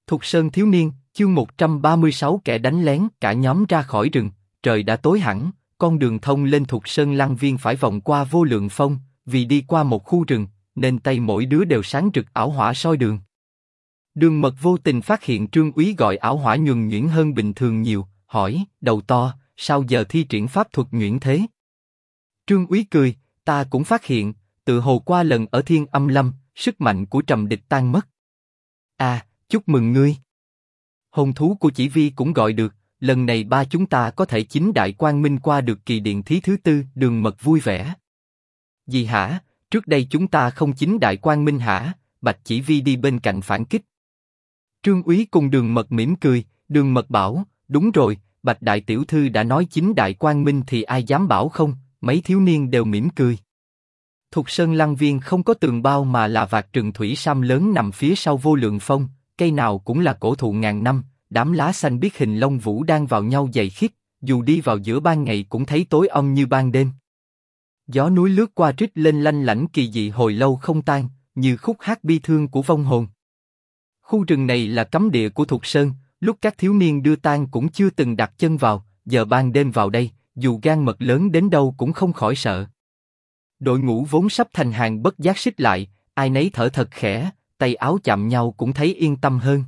Thục Sơn thiếu niên, chương 136 kẻ đánh lén. Cả nhóm ra khỏi rừng, trời đã tối hẳn, con đường thông lên Thục Sơn Lăng Viên phải vòng qua vô lượng phong, vì đi qua một khu rừng, nên tay mỗi đứa đều sáng rực ảo hỏa soi đường. Đường Mật vô tình phát hiện Trương Úy gọi ảo hỏa nhuần nhuyễn hơn bình thường nhiều, hỏi, đầu to, sao giờ thi triển pháp thuật nhuyễn thế? Trương Úy cười, ta cũng phát hiện, tự hồ qua lần ở Thiên Âm Lâm, sức mạnh của Trầm Địch tan mất. À, chúc mừng ngươi. Hồn thú của Chỉ Vi cũng gọi được, lần này ba chúng ta có thể chính đại quang minh qua được kỳ điện thí thứ tư. Đường Mật vui vẻ. Gì hả? Trước đây chúng ta không chính đại quang minh hả? Bạch Chỉ Vi đi bên cạnh phản kích. Trương Úy cùng Đường Mật mỉm cười, Đường Mật bảo, đúng rồi, Bạch đại tiểu thư đã nói chính đại quang minh thì ai dám bảo không? Mấy thiếu niên đều mỉm cười. Thục Sơn Lăng Viên không có tường bao mà là vạt rừng thủy sam lớn nằm phía sau vô lượng phong, cây nào cũng là cổ thụ ngàn năm, đám lá xanh biếc hình lông vũ đang vào nhau dày khít, dù đi vào giữa ban ngày cũng thấy tối om như ban đêm. Gió núi lướt qua rít lên lanh lảnh kỳ dị hồi lâu không tan, như khúc hát bi thương của vong hồn. Khu rừng này là cấm địa của Thục Sơn, lúc các thiếu niên đưa tang cũng chưa từng đặt chân vào, giờ ban đêm vào đây, dù gan mật lớn đến đâu cũng không khỏi sợ. Đội ngũ vốn sắp thành hàng bất giác xích lại, ai nấy thở thật khẽ, tay áo chạm nhau cũng thấy yên tâm hơn.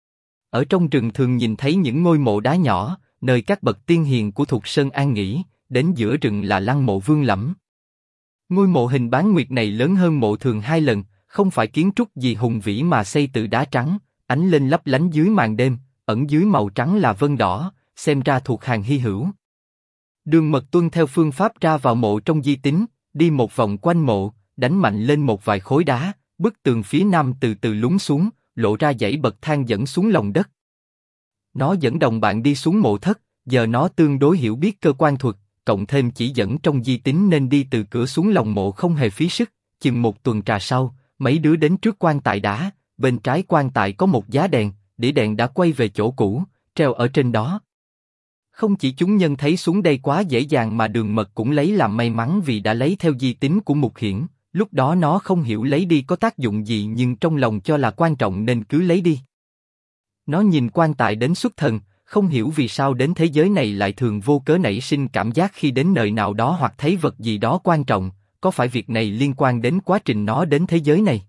Ở trong rừng thường nhìn thấy những ngôi mộ đá nhỏ, nơi các bậc tiên hiền của Thục Sơn an nghỉ, đến giữa rừng là lăng mộ Vương Lẫm. Ngôi mộ hình bán nguyệt này lớn hơn mộ thường 2 lần, không phải kiến trúc gì hùng vĩ mà xây từ đá trắng, ánh lên lấp lánh dưới màn đêm, ẩn dưới màu trắng là vân đỏ, xem ra thuộc hàng hy hữu. Đường Mật tuân theo phương pháp ra vào mộ trong di tín, đi một vòng quanh mộ, đánh mạnh lên một vài khối đá, bức tường phía nam từ từ lún xuống, lộ ra dãy bậc thang dẫn xuống lòng đất. Nó dẫn đồng bạn đi xuống mộ thất, giờ nó tương đối hiểu biết cơ quan thuật, cộng thêm chỉ dẫn trong di tín nên đi từ cửa xuống lòng mộ không hề phí sức. Chừng một tuần trà sau, mấy đứa đến trước quan tài đá, bên trái quan tài có một giá đèn, đĩa đèn đã quay về chỗ cũ, treo ở trên đó. Không chỉ chúng nhân thấy xuống đây quá dễ dàng mà Đường Mật cũng lấy làm may mắn vì đã lấy theo di tín của Mục Hiển, lúc đó nó không hiểu lấy đi có tác dụng gì nhưng trong lòng cho là quan trọng nên cứ lấy đi. Nó nhìn quan tài đến xuất thần, không hiểu vì sao đến thế giới này lại thường vô cớ nảy sinh cảm giác khi đến nơi nào đó hoặc thấy vật gì đó quan trọng, có phải việc này liên quan đến quá trình nó đến thế giới này?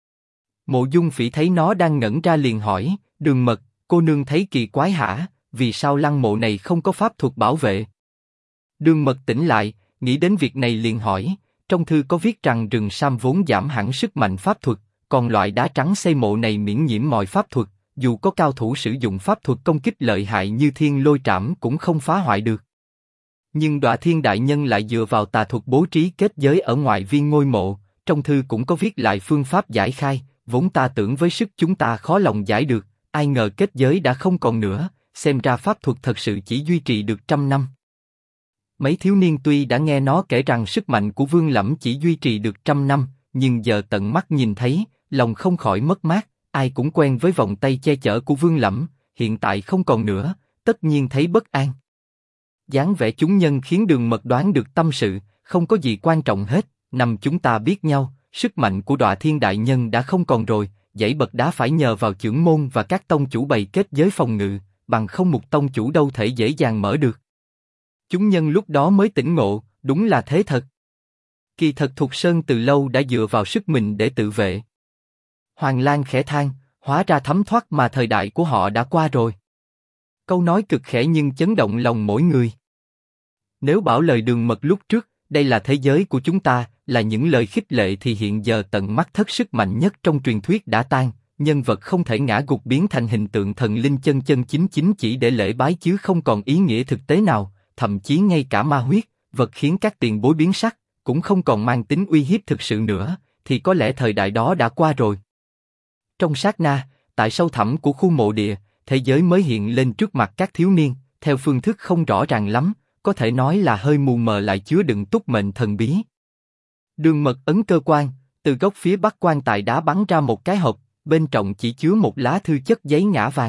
Mộ Dung Phỉ thấy nó đang ngẩn ra liền hỏi, Đường Mật, cô nương thấy kỳ quái hả? Vì sao lăng mộ này không có pháp thuật bảo vệ? Đường Mật tỉnh lại, nghĩ đến việc này liền hỏi, trong thư có viết rằng rừng sam vốn giảm hẳn sức mạnh pháp thuật, còn loại đá trắng xây mộ này miễn nhiễm mọi pháp thuật, dù có cao thủ sử dụng pháp thuật công kích lợi hại như thiên lôi trảm cũng không phá hoại được. Nhưng Đọa Thiên đại nhân lại dựa vào tà thuật bố trí kết giới ở ngoại viên ngôi mộ, trong thư cũng có viết lại phương pháp giải khai, vốn ta tưởng với sức chúng ta khó lòng giải được, ai ngờ kết giới đã không còn nữa. Xem ra pháp thuật thật sự chỉ duy trì được 100 năm. Mấy thiếu niên tuy đã nghe nó kể rằng sức mạnh của Vương Lẫm chỉ duy trì được 100 năm, nhưng giờ tận mắt nhìn thấy, lòng không khỏi mất mát. Ai cũng quen với vòng tay che chở của Vương Lẫm, hiện tại không còn nữa, tất nhiên thấy bất an. Dáng vẻ chúng nhân khiến Đường Mật đoán được tâm sự, không có gì quan trọng hết. Năm chúng ta biết nhau, sức mạnh của Đọa Thiên đại nhân đã không còn rồi, dãy bậc đá phải nhờ vào chưởng môn và các tông chủ bày kết giới phòng ngự. Bằng không một tông chủ đâu thể dễ dàng mở được. Chúng nhân lúc đó mới tỉnh ngộ, đúng là thế thật. Kỳ thật Thục Sơn từ lâu đã dựa vào sức mình để tự vệ. Hoàng Lan khẽ than, hóa ra thấm thoát mà thời đại của họ đã qua rồi. Câu nói cực khẽ nhưng chấn động lòng mỗi người. Nếu bảo lời Đường Mật lúc trước, đây là thế giới của chúng ta, là những lời khích lệ thì hiện giờ tận mắt thất sức mạnh nhất trong truyền thuyết đã tan. Nhân vật không thể ngã gục biến thành hình tượng thần linh chân chân chính chính chỉ để lễ bái chứ không còn ý nghĩa thực tế nào, thậm chí ngay cả ma huyết, vật khiến các tiền bối biến sắc, cũng không còn mang tính uy hiếp thực sự nữa, thì có lẽ thời đại đó đã qua rồi. Trong sát na, tại sâu thẳm của khu mộ địa, thế giới mới hiện lên trước mặt các thiếu niên, theo phương thức không rõ ràng lắm, có thể nói là hơi mù mờ lại chứa đựng túc mệnh thần bí. Đường Mật ấn cơ quan, từ góc phía bắc quan tài đá bắn ra một cái hộp. Bên trong chỉ chứa một lá thư chất giấy ngã vàng.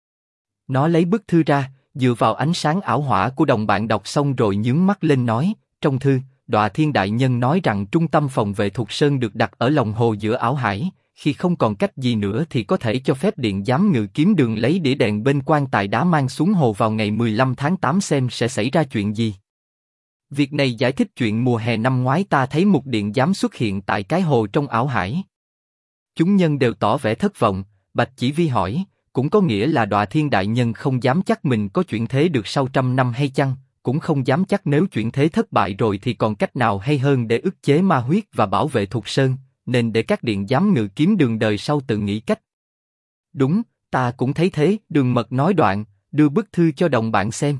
Nó lấy bức thư ra, dựa vào ánh sáng ảo hỏa của đồng bạn đọc xong rồi nhướng mắt lên nói, trong thư, Đọa Thiên đại nhân nói rằng trung tâm phòng vệ Thục Sơn được đặt ở lòng hồ giữa ảo hải, khi không còn cách gì nữa thì có thể cho phép điện giám ngự kiếm đường lấy đĩa đèn bên quan tài đá mang xuống hồ vào ngày 15 tháng 8 xem sẽ xảy ra chuyện gì. Việc này giải thích chuyện mùa hè năm ngoái ta thấy một điện giám xuất hiện tại cái hồ trong ảo hải. Chúng nhân đều tỏ vẻ thất vọng. Bạch Chỉ Vi hỏi, cũng có nghĩa là Đọa Thiên đại nhân không dám chắc mình có chuyển thế được sau 100 năm hay chăng? Cũng không dám chắc nếu chuyển thế thất bại rồi thì còn cách nào hay hơn để ức chế ma huyết và bảo vệ Thục Sơn, nên để các điện giám ngự kiếm đường đời sau tự nghĩ cách. Đúng, ta cũng thấy thế. Đường Mật nói đoạn, đưa bức thư cho đồng bạn xem.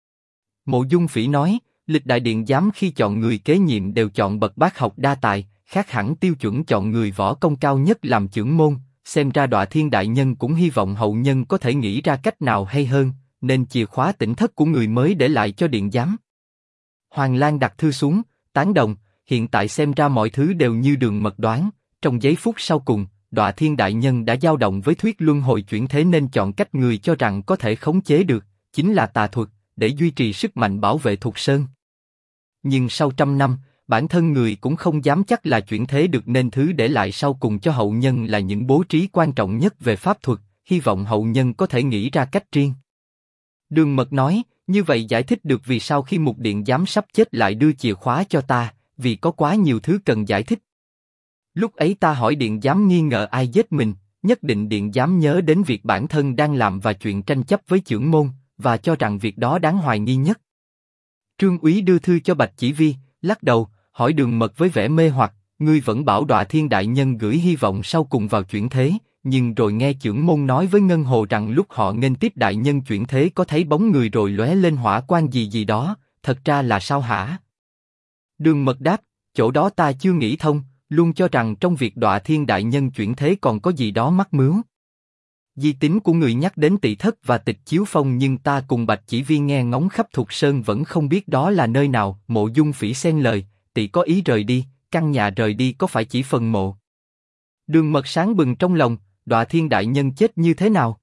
Mộ Dung Phỉ nói, lịch đại điện giám khi chọn người kế nhiệm đều chọn bậc bác học đa tài, khác hẳn tiêu chuẩn chọn người võ công cao nhất làm chưởng môn. Xem ra Đọa Thiên đại nhân cũng hy vọng hậu nhân có thể nghĩ ra cách nào hay hơn, nên chìa khóa tỉnh thất của người mới để lại cho điện giám. Hoàng Lan đặt thư xuống, tán đồng. Hiện tại xem ra mọi thứ đều như Đường Mật đoán. Trong giây phút sau cùng, Đọa Thiên đại nhân đã dao động với thuyết luân hồi chuyển thế nên chọn cách người cho rằng có thể khống chế được, chính là tà thuật, để duy trì sức mạnh bảo vệ Thục Sơn. Nhưng sau 100 năm, bản thân người cũng không dám chắc là chuyển thế được nên thứ để lại sau cùng cho hậu nhân là những bố trí quan trọng nhất về pháp thuật, hy vọng hậu nhân có thể nghĩ ra cách riêng. Đường Mật nói, như vậy giải thích được vì sao khi Mục điện giám sắp chết lại đưa chìa khóa cho ta, vì có quá nhiều thứ cần giải thích. Lúc ấy ta hỏi điện giám nghi ngờ ai giết mình, nhất định điện giám nhớ đến việc bản thân đang làm và chuyện tranh chấp với chưởng môn, và cho rằng việc đó đáng hoài nghi nhất. Trương Úy đưa thư cho Bạch Chỉ Vi, lắc đầu, hỏi Đường Mật với vẻ mê hoặc, ngươi vẫn bảo Đọa Thiên đại nhân gửi hy vọng sau cùng vào chuyển thế, nhưng rồi nghe chưởng môn nói với Ngân Hồ rằng lúc họ nghênh tiếp đại nhân chuyển thế có thấy bóng người rồi lóe lên hỏa quang gì gì đó, thật ra là sao hả? Đường Mật đáp, chỗ đó ta chưa nghĩ thông, luôn cho rằng trong việc Đọa Thiên đại nhân chuyển thế còn có gì đó mắc mướu. Di tín của người nhắc đến Tỵ Thất và Tịch Chiếu Phong nhưng ta cùng Bạch Chỉ Vi nghe ngóng khắp Thục Sơn vẫn không biết đó là nơi nào. Mộ Dung Phỉ xen lời, Tỵ có ý rời đi, căn nhà rời đi có phải chỉ phần mộ? Đường Mật sáng bừng trong lòng, Đọa Thiên đại nhân chết như thế nào?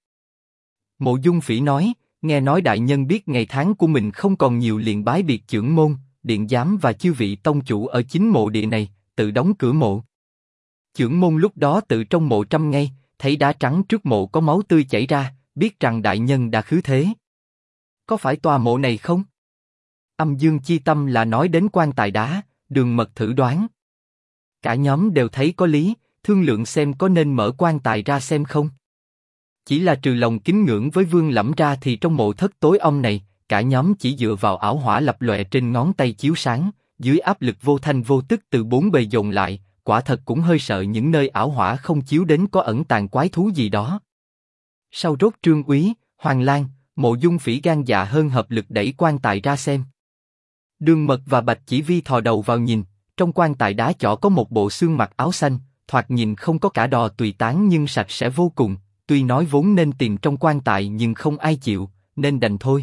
Mộ Dung Phỉ nói, nghe nói đại nhân biết ngày tháng của mình không còn nhiều liền bái biệt chưởng môn, điện giám và chư vị tông chủ ở chính mộ địa này, tự đóng cửa mộ. Chưởng môn lúc đó tự trong mộ trăm ngay, thấy đá trắng trước mộ có máu tươi chảy ra, biết rằng đại nhân đã khứ thế. Có phải tòa mộ này không? Âm Dương chi tâm là nói đến quan tài đá. Đường Mật thử đoán. Cả nhóm đều thấy có lý, thương lượng xem có nên mở quan tài ra xem không. Chỉ là trừ lòng kính ngưỡng với Vương Lẫm ra thì trong mộ thất tối om này, cả nhóm chỉ dựa vào ảo hỏa lập lòe trên ngón tay chiếu sáng, dưới áp lực vô thanh vô tức từ bốn bề dồn lại, quả thật cũng hơi sợ những nơi ảo hỏa không chiếu đến có ẩn tàng quái thú gì đó. Sau rốt Trương Úy, Hoàng Lan, Mộ Dung Phỉ gan dạ hơn hợp lực đẩy quan tài ra xem. Đường Mật và Bạch Chỉ Vi thò đầu vào nhìn, trong quan tài đá chỏ có một bộ xương mặc áo xanh, thoạt nhìn không có cả đò tùy tán nhưng sạch sẽ vô cùng. Tuy nói vốn nên tìm trong quan tài nhưng không ai chịu, nên đành thôi.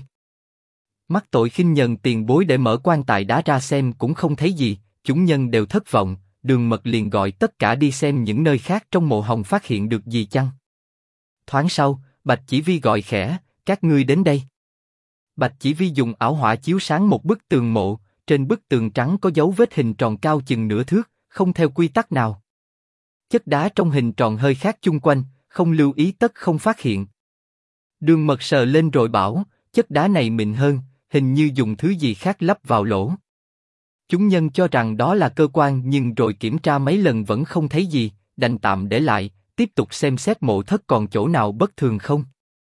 Mắc tội khinh nhờn tiền bối để mở quan tài đá ra xem cũng không thấy gì, chúng nhân đều thất vọng. Đường Mật liền gọi tất cả đi xem những nơi khác trong mộ hồng phát hiện được gì chăng. Thoáng sau, Bạch Chỉ Vi gọi khẽ, các ngươi đến đây. Bạch Chỉ Vi dùng ảo hỏa chiếu sáng một bức tường mộ, trên bức tường trắng có dấu vết hình tròn cao chừng nửa thước, không theo quy tắc nào. Chất đá trong hình tròn hơi khác chung quanh, không lưu ý tất không phát hiện. Đường Mật sờ lên rồi bảo, chất đá này mịn hơn, hình như dùng thứ gì khác lắp vào lỗ. Chúng nhân cho rằng đó là cơ quan nhưng rồi kiểm tra mấy lần vẫn không thấy gì, đành tạm để lại, tiếp tục xem xét mộ thất còn chỗ nào bất thường không.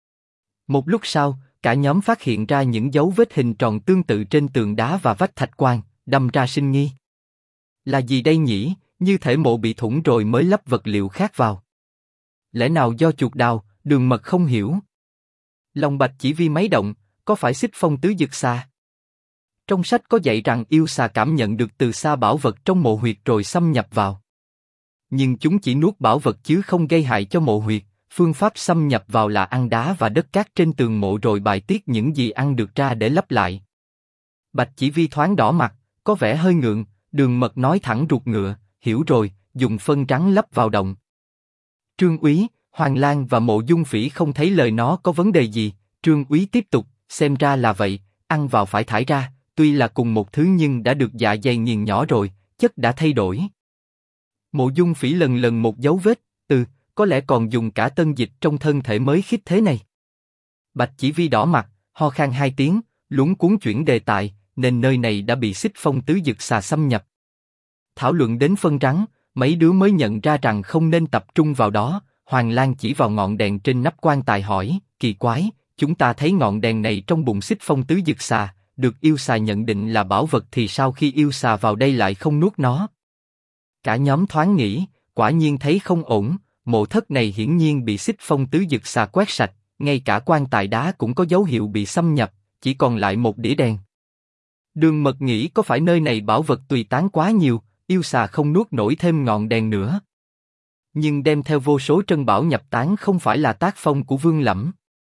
Một lúc sau, cả nhóm phát hiện ra những dấu vết hình tròn tương tự trên tường đá và vách thạch quan, đâm ra sinh nghi. Là gì đây nhỉ, như thể mộ bị thủng rồi mới lắp vật liệu khác vào. Lẽ nào do chuột đào? Đường Mật không hiểu. Lòng Bạch Chỉ Vi mấy động, có phải Xích Phong tứ dực xà? Trong sách có dạy rằng yêu xà cảm nhận được từ xa bảo vật trong mộ huyệt rồi xâm nhập vào. Nhưng chúng chỉ nuốt bảo vật chứ không gây hại cho mộ huyệt. Phương pháp xâm nhập vào là ăn đá và đất cát trên tường mộ rồi bài tiết những gì ăn được ra để lấp lại. Bạch Chỉ Vi thoáng đỏ mặt, có vẻ hơi ngượng. Đường Mật nói thẳng ruột ngựa, hiểu rồi, dùng phân trắng lấp vào động. Trương Úy, Hoàng Lan và Mộ Dung Phỉ không thấy lời nó có vấn đề gì. Trương Úy tiếp tục, xem ra là vậy, ăn vào phải thải ra, tuy là cùng một thứ nhưng đã được dạ dày nghiền nhỏ rồi, chất đã thay đổi. Mộ Dung Phỉ lần lần một dấu vết, Có lẽ còn dùng cả tân dịch trong thân thể mới khiếp thế này. Bạch Chỉ Vi đỏ mặt, ho khan 2 tiếng, luống cuống chuyển đề tài, nên nơi này đã bị xích phong tứ dực xà xâm nhập. Thảo luận đến phân rắn, mấy đứa mới nhận ra rằng không nên tập trung vào đó. Hoàng Lan chỉ vào ngọn đèn trên nắp quan tài hỏi, kỳ quái, chúng ta thấy ngọn đèn này trong bụng xích phong tứ dực xà, được yêu xà nhận định là bảo vật thì sao khi yêu xà vào đây lại không nuốt nó? Cả nhóm thoáng nghĩ, quả nhiên thấy không ổn, mộ thất này hiển nhiên bị xích phong tứ dực xà quét sạch, ngay cả quan tài đá cũng có dấu hiệu bị xâm nhập, chỉ còn lại một đĩa đèn. Đường Mật nghĩ có phải nơi này bảo vật tùy tán quá nhiều, yêu xà không nuốt nổi thêm ngọn đèn nữa. Nhưng đem theo vô số trân bảo nhập tán không phải là tác phong của Vương Lẫm.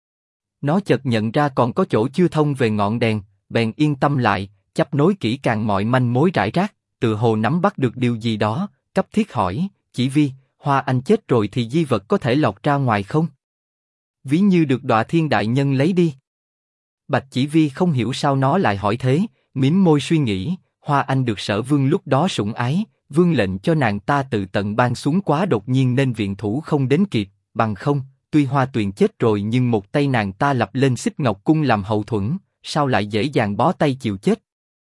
Nó chợt nhận ra còn có chỗ chưa thông về ngọn đèn, bèn yên tâm lại, chấp nối kỹ càng mọi manh mối rải rác, tự hồ nắm bắt được điều gì đó, cấp thiết hỏi, Chỉ Vi, Hoa Anh chết rồi thì di vật có thể lọt ra ngoài không? Ví như được Đọa Thiên đại nhân lấy đi. Bạch Chỉ Vi không hiểu sao nó lại hỏi thế, mím môi suy nghĩ, Hoa Anh được Sở Vương lúc đó sủng ái, Vương lệnh cho nàng ta tự tận ban xuống quá đột nhiên nên viện thủ không đến kịp, bằng không, tuy Hoa Tuyền chết rồi nhưng một tay nàng ta lập lên Xích Ngọc Cung làm hậu thuẫn, sao lại dễ dàng bó tay chịu chết?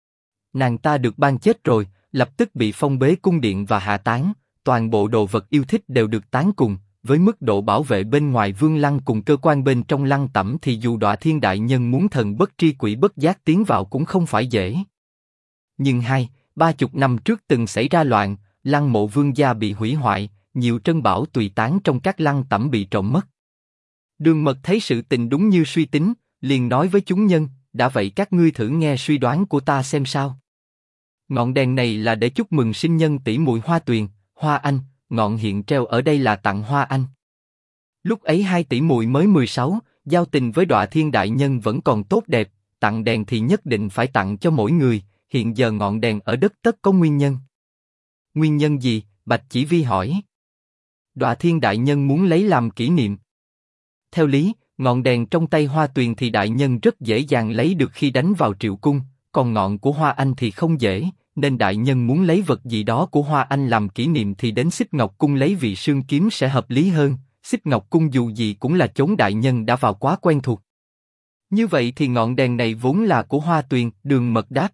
Nàng ta được ban chết rồi, lập tức bị phong bế cung điện và hạ táng, toàn bộ đồ vật yêu thích đều được tán cùng, với mức độ bảo vệ bên ngoài Vương Lăng cùng cơ quan bên trong lăng tẩm thì dù Đọa Thiên đại nhân muốn thần bất tri quỷ bất giác tiến vào cũng không phải dễ. Nhưng 20-30 năm trước từng xảy ra loạn, lăng mộ Vương gia bị hủy hoại, nhiều trân bảo tùy tán trong các lăng tẩm bị trộm mất. Đường Mật thấy sự tình đúng như suy tính, liền nói với chúng nhân, đã vậy các ngươi thử nghe suy đoán của ta xem sao. Ngọn đèn này là để chúc mừng sinh nhân tỷ muội Hoa Tuyền, Hoa Anh, ngọn hiện treo ở đây là tặng Hoa Anh. Lúc ấy hai tỷ muội mới 16, giao tình với Đọa Thiên đại nhân vẫn còn tốt đẹp, tặng đèn thì nhất định phải tặng cho mỗi người, hiện giờ ngọn đèn ở đất tất có nguyên nhân. Nguyên nhân gì? Bạch Chỉ Vi hỏi. Đọa Thiên đại nhân muốn lấy làm kỷ niệm. Theo lý, ngọn đèn trong tay Hoa Tuyền thì đại nhân rất dễ dàng lấy được khi đánh vào Triệu Cung, còn ngọn của Hoa Anh thì không dễ, nên đại nhân muốn lấy vật gì đó của Hoa Anh làm kỷ niệm thì đến Xích Ngọc Cung lấy vị sương kiếm sẽ hợp lý hơn. Xích Ngọc Cung dù gì cũng là chốn đại nhân đã vào quá quen thuộc. Như vậy thì ngọn đèn này vốn là của Hoa Tuyền, Đường Mật đáp.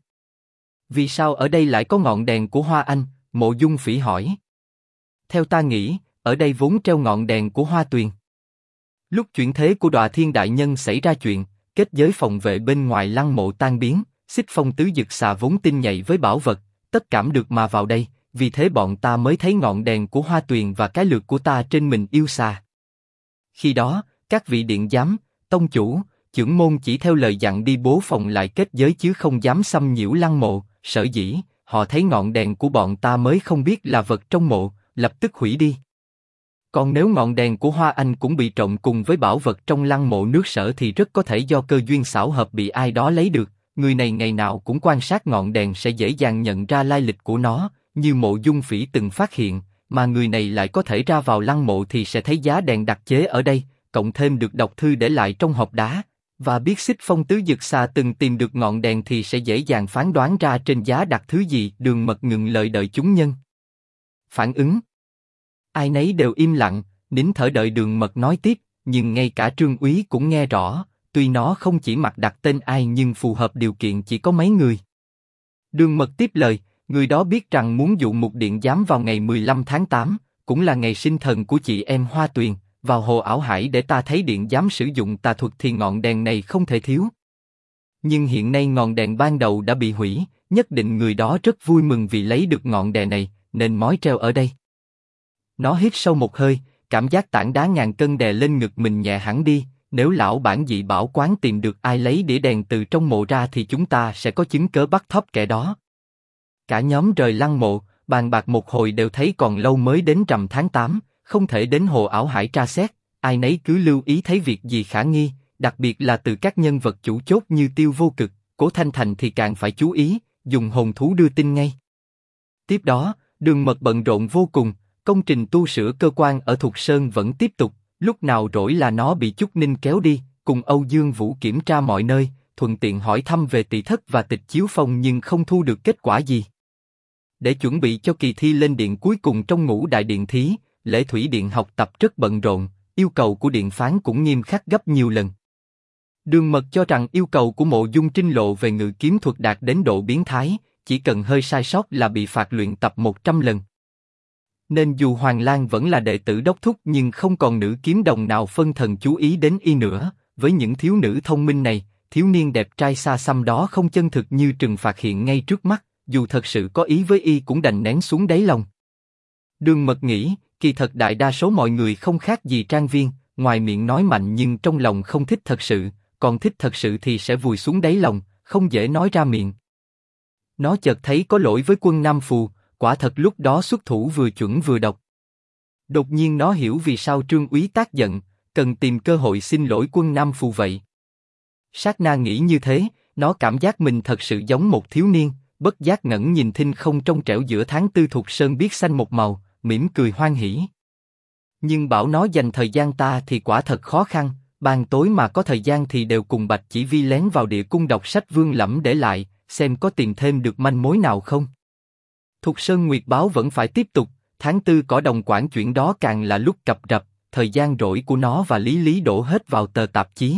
Vì sao ở đây lại có ngọn đèn của Hoa Anh? Mộ Dung Phỉ hỏi. Theo ta nghĩ, ở đây vốn treo ngọn đèn của Hoa Tuyền. Lúc chuyển thế của Đọa Thiên đại nhân xảy ra chuyện, kết giới phòng vệ bên ngoài lăng mộ tan biến, Xích Phong tứ dực xà vốn tin nhạy với bảo vật, tất cảm được mà vào đây, vì thế bọn ta mới thấy ngọn đèn của Hoa Tuyền và cái lược của ta trên mình yêu xà. Khi đó, các vị điện giám, tông chủ, chưởng môn chỉ theo lời dặn đi bố phòng lại kết giới chứ không dám xâm nhiễu lăng mộ, sở dĩ, họ thấy ngọn đèn của bọn ta mới không biết là vật trong mộ, lập tức hủy đi. Còn nếu ngọn đèn của Hoa Anh cũng bị trộm cùng với bảo vật trong lăng mộ nước Sở thì rất có thể do cơ duyên xảo hợp bị ai đó lấy được, người này ngày nào cũng quan sát ngọn đèn sẽ dễ dàng nhận ra lai lịch của nó, như Mộ Dung Phỉ từng phát hiện, mà người này lại có thể ra vào lăng mộ thì sẽ thấy giá đèn đặc chế ở đây, cộng thêm được đọc thư để lại trong hộp đá, và biết Xích Phong tứ dực xà từng tìm được ngọn đèn thì sẽ dễ dàng phán đoán ra trên giá đặt thứ gì. Đường Mật ngừng lời đợi chúng nhân phản ứng. Ai nấy đều im lặng, nín thở đợi Đường Mật nói tiếp, nhưng ngay cả Trương Úy cũng nghe rõ, tuy nó không chỉ mặc đặt tên ai nhưng phù hợp điều kiện chỉ có mấy người. Đường Mật tiếp lời, người đó biết rằng muốn dụ Mục Điện Giám vào ngày 15 tháng 8, cũng là ngày sinh thần của chị em Hoa Tuyền, vào hồ ảo hải để ta thấy Điện Giám sử dụng tà thuật thì ngọn đèn này không thể thiếu. Nhưng hiện nay ngọn đèn ban đầu đã bị hủy, nhất định người đó rất vui mừng vì lấy được ngọn đèn này, nên mói treo ở đây. Nó hít sâu một hơi, cảm giác tảng đá ngàn cân đè lên ngực mình nhẹ hẳn đi. Nếu lão bản dị bảo quán tìm được ai lấy đĩa đèn từ trong mộ ra thì chúng ta sẽ có chứng cớ bắt thóp kẻ đó. Cả nhóm rời lăng mộ, bàn bạc một hồi đều thấy còn lâu mới đến rằm tháng 8, không thể đến hồ ảo hải tra xét, ai nấy cứ lưu ý thấy việc gì khả nghi, đặc biệt là từ các nhân vật chủ chốt như Tiêu Vô Cực, Cố Thanh Thành thì càng phải chú ý, dùng hồn thú đưa tin ngay. Tiếp đó, Đường Mật bận rộn vô cùng, công trình tu sửa cơ quan ở Thục Sơn vẫn tiếp tục. Lúc nào rỗi là nó bị Chúc Ninh kéo đi, cùng Âu Dương Vũ kiểm tra mọi nơi, thuận tiện hỏi thăm về Tỳ Thất và Tịch Chiếu Phong nhưng không thu được kết quả gì. Để chuẩn bị cho kỳ thi lên điện cuối cùng trong Ngũ Đại Điện Thí, Lễ thủy điện học tập rất bận rộn, yêu cầu của điện phán cũng nghiêm khắc gấp nhiều lần. Đường Mật cho rằng yêu cầu của Mộ Dung Trinh Lộ về ngự kiếm thuật đạt đến độ biến thái, chỉ cần hơi sai sót là bị phạt luyện tập 100 lần. Nên dù Hoàng Lang vẫn là đệ tử đốc thúc nhưng không còn nữ kiếm đồng nào phân thần chú ý đến y nữa. Với những thiếu nữ thông minh này, thiếu niên đẹp trai xa xăm đó không chân thực như trừng phạt hiện ngay trước mắt, dù thật sự có ý với y cũng đành nén xuống đáy lòng. Đường Mật nghĩ, kỳ thật đại đa số mọi người không khác gì Trang Viên, ngoài miệng nói mạnh nhưng trong lòng không thích thật sự, còn thích thật sự thì sẽ vùi xuống đáy lòng, không dễ nói ra miệng. Nó chợt thấy có lỗi với Quân Nam Phù, quả thật lúc đó xuất thủ vừa chuẩn vừa độc. Đột nhiên nó hiểu vì sao Trương Úy tác giận, cần tìm cơ hội xin lỗi Quân Nam Phù vậy. Sát na nghĩ như thế, nó cảm giác mình thật sự giống một thiếu niên, bất giác ngẩng nhìn thinh không trong trẻo giữa tháng tư thuộc sơn biếc xanh một màu, mỉm cười hoan hỉ. Nhưng bảo nó dành thời gian ta thì quả thật khó khăn, ban tối mà có thời gian thì đều cùng Bạch Chỉ Vi lén vào địa cung đọc sách Vương Lẫm để lại, xem có tìm thêm được manh mối nào không. Thục Sơn Nguyệt Báo vẫn phải tiếp tục, tháng tư cỏ đồng quản chuyện đó càng là lúc cập rập, thời gian rỗi của nó và Lý Lý đổ hết vào tờ tạp chí.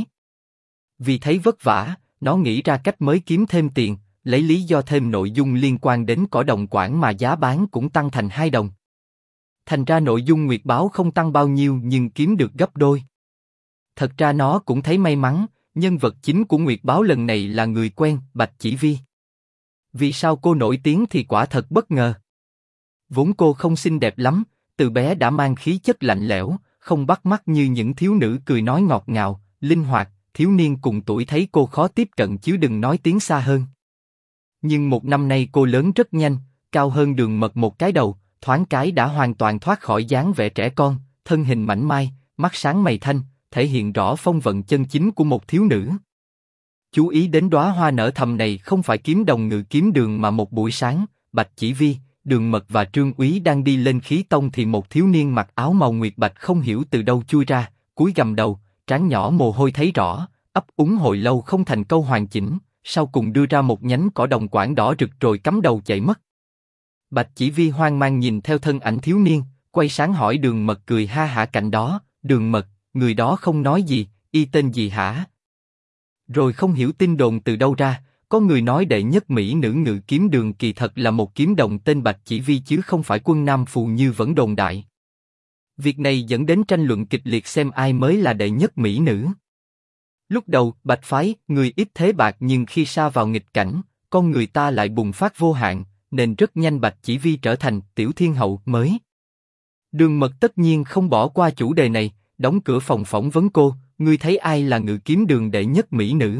Vì thấy vất vả, nó nghĩ ra cách mới kiếm thêm tiền, lấy lý do thêm nội dung liên quan đến cỏ đồng quản mà giá bán cũng tăng thành 2 đồng. Thành ra nội dung Nguyệt Báo không tăng bao nhiêu nhưng kiếm được gấp đôi. Thật ra nó cũng thấy may mắn, nhân vật chính của Nguyệt Báo lần này là người quen, Bạch Chỉ Vi. Vì sao cô nổi tiếng thì quả thật bất ngờ. Vốn cô không xinh đẹp lắm, từ bé đã mang khí chất lạnh lẽo, không bắt mắt như những thiếu nữ cười nói ngọt ngào, linh hoạt, thiếu niên cùng tuổi thấy cô khó tiếp cận chứ đừng nói tiến xa hơn. Nhưng một năm nay cô lớn rất nhanh, cao hơn Đường Mật một cái đầu, thoáng cái đã hoàn toàn thoát khỏi dáng vẻ trẻ con, thân hình mảnh mai, mắt sáng mày thanh, thể hiện rõ phong vận chân chính của một thiếu nữ. Chú ý đến đóa hoa nở thầm này không phải kiếm đồng ngự kiếm đường mà một buổi sáng, Bạch Chỉ Vi, Đường Mật và Trương Úy đang đi lên khí tông thì một thiếu niên mặc áo màu nguyệt bạch không hiểu từ đâu chui ra, cúi gằm đầu, trán nhỏ mồ hôi thấy rõ, ấp úng hồi lâu không thành câu hoàn chỉnh, sau cùng đưa ra một nhánh cỏ đồng quản đỏ rực rồi cắm đầu chạy mất. Bạch Chỉ Vi hoang mang nhìn theo thân ảnh thiếu niên, quay sáng hỏi Đường Mật cười ha hả cạnh đó, Đường Mật, người đó không nói gì, y tên gì hả? Rồi không hiểu tin đồn từ đâu ra, có người nói đệ nhất mỹ nữ ngự kiếm đường kỳ thật là một kiếm đồng tên Bạch Chỉ Vi chứ không phải Quân Nam Phù như vẫn đồn đại. Việc này dẫn đến tranh luận kịch liệt xem ai mới là đệ nhất mỹ nữ. Lúc đầu, Bạch phái, người ít thế bạc nhưng khi sa vào nghịch cảnh, con người ta lại bùng phát vô hạn, nên rất nhanh Bạch Chỉ Vi trở thành tiểu thiên hậu mới. Đường Mật tất nhiên không bỏ qua chủ đề này, đóng cửa phòng phỏng vấn cô, ngươi thấy ai là ngự kiếm đường đệ nhất mỹ nữ?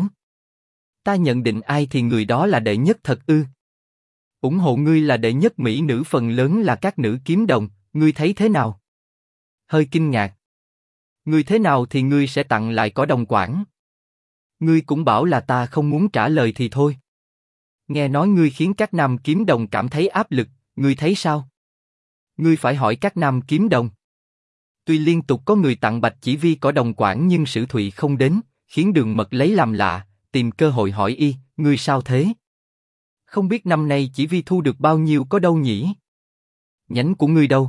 Ta nhận định ai thì người đó là đệ nhất thật ư? Ủng hộ ngươi là đệ nhất mỹ nữ phần lớn là các nữ kiếm đồng, ngươi thấy thế nào? Hơi kinh ngạc. Ngươi thế nào thì ngươi sẽ tặng lại cỏ đồng quản? Ngươi cũng bảo là ta không muốn trả lời thì thôi. Nghe nói ngươi khiến các nam kiếm đồng cảm thấy áp lực, ngươi thấy sao? Ngươi phải hỏi các nam kiếm đồng. Tuy liên tục có người tặng Bạch Chỉ Vi cỏ đồng quản nhưng Sử Thụy không đến, khiến Đường Mật lấy làm lạ, tìm cơ hội hỏi y, ngươi sao thế? Không biết năm nay Chỉ Vi thu được bao nhiêu có đâu nhỉ? Nhánh của ngươi đâu?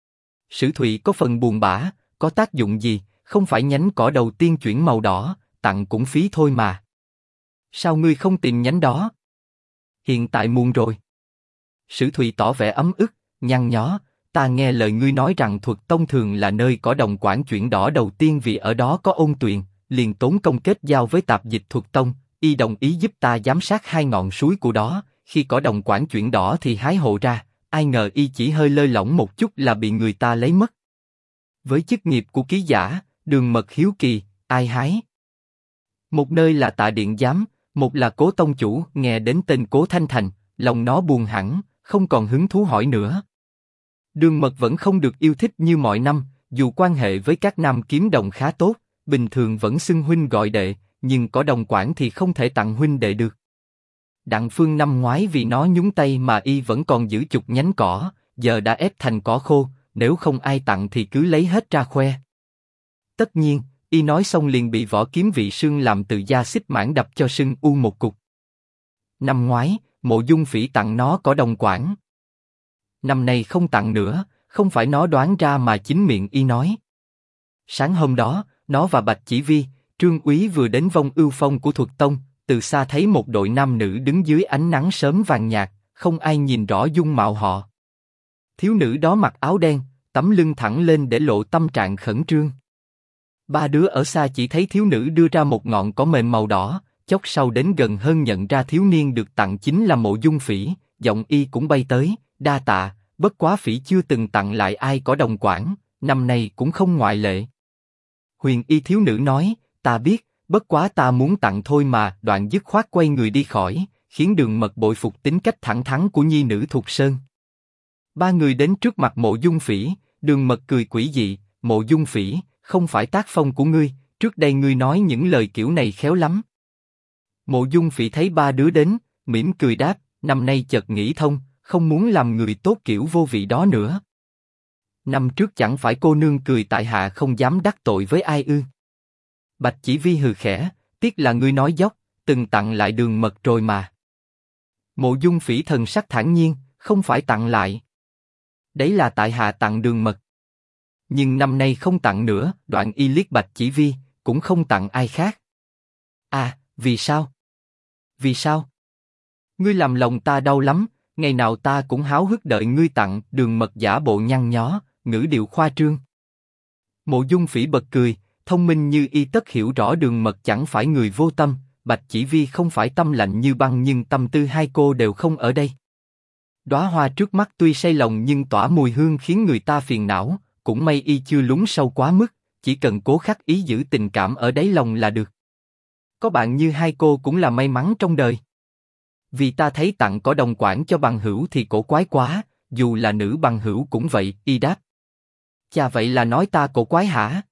Sử Thụy có phần buồn bã, có tác dụng gì, không phải nhánh cỏ đầu tiên chuyển màu đỏ, tặng cũng phí thôi mà. Sao ngươi không tìm nhánh đó? Hiện tại muộn rồi. Sử Thụy tỏ vẻ ấm ức, nhăn nhó, ta nghe lời ngươi nói rằng Thuật Tông thường là nơi cỏ đồng quản chuyển đỏ đầu tiên vì ở đó có ôn tuyền, liền tốn công kết giao với tạp dịch Thuật Tông, y đồng ý giúp ta giám sát 2 ngọn suối của đó, khi cỏ đồng quản chuyển đỏ thì hái hộ ra, ai ngờ y chỉ hơi lơi lỏng một chút là bị người ta lấy mất. Với chức nghiệp của ký giả, Đường Mật hiếu kỳ, ai hái? Một nơi là Tạ Điện Giám, một là Cố Tông Chủ, nghe đến tên Cố Thanh Thành, lòng nó buồn hẳn, không còn hứng thú hỏi nữa. Đường Mật vẫn không được yêu thích như mọi năm, dù quan hệ với các nam kiếm đồng khá tốt, bình thường vẫn xưng huynh gọi đệ, nhưng cỏ đồng quản thì không thể tặng huynh đệ được. Đặng Phương năm ngoái vì nó nhúng tay mà y vẫn còn giữ chục nhánh cỏ, giờ đã ép thành cỏ khô, nếu không ai tặng thì cứ lấy hết ra khoe. Tất nhiên, y nói xong liền bị Võ Kiếm Vị Sương làm từ da xích mãng đập cho sưng u một cục. Năm ngoái, Mộ Dung Phỉ tặng nó cỏ đồng quản. Năm nay không tặng nữa, không phải nó đoán ra mà chính miệng y nói. Sáng hôm đó, nó và Bạch Chỉ Vi, Trương Úy vừa đến vong ưu phong của Thuật Tông, từ xa thấy một đội nam nữ đứng dưới ánh nắng sớm vàng nhạt, không ai nhìn rõ dung mạo họ. Thiếu nữ đó mặc áo đen, tấm lưng thẳng lên để lộ tâm trạng khẩn trương. Ba đứa ở xa chỉ thấy thiếu nữ đưa ra một ngọn cỏ mềm màu đỏ, chốc sau đến gần hơn nhận ra thiếu niên được tặng chính là Mộ Dung Phỉ, giọng y cũng bay tới, đa tạ, bất quá Phỉ chưa từng tặng lại ai cỏ đồng quản, năm nay cũng không ngoại lệ. Huyền y thiếu nữ nói, ta biết, bất quá ta muốn tặng thôi mà, đoạn dứt khoát quay người đi khỏi, khiến Đường Mật bội phục tính cách thẳng thắn của nhi nữ Thục Sơn. Ba người đến trước mặt Mộ Dung Phỉ, Đường Mật cười quỷ dị, Mộ Dung Phỉ, không phải tác phong của ngươi, trước đây ngươi nói những lời kiểu này khéo lắm. Mộ Dung Phỉ thấy ba đứa đến, mỉm cười đáp, năm nay chợt nghĩ thông, không muốn làm người tốt kiểu vô vị đó nữa. Năm trước chẳng phải cô nương cười tại hạ không dám đắc tội với ai ư? Bạch Chỉ Vi hừ khẽ, tiếc là ngươi nói dốc, từng tặng lại Đường Mật rồi mà. Mộ Dung Phỉ thần sắc thản nhiên, không phải tặng lại. Đấy là tại hạ tặng Đường Mật. Nhưng năm nay không tặng nữa, đoạn y liếc Bạch Chỉ Vi, cũng không tặng ai khác. À, vì sao? Vì sao? Ngươi làm lòng ta đau lắm, ngày nào ta cũng háo hức đợi ngươi tặng. Đường Mật giả bộ nhăn nhó, ngữ điệu khoa trương. Mộ Dung Phỉ bật cười, thông minh như y tất hiểu rõ Đường Mật chẳng phải người vô tâm, Bạch Chỉ Vi không phải tâm lạnh như băng, nhưng tâm tư hai cô đều không ở đây. Đóa hoa trước mắt tuy say lòng nhưng tỏa mùi hương khiến người ta phiền não, cũng may y chưa lún sâu quá mức, chỉ cần cố khắc ý giữ tình cảm ở đáy lòng là được. Có bạn như hai cô cũng là may mắn trong đời. Vì ta thấy tặng cỏ đồng quản cho bằng hữu thì cổ quái quá, dù là nữ bằng hữu cũng vậy, y đáp. Chà, vậy là nói ta cổ quái hả?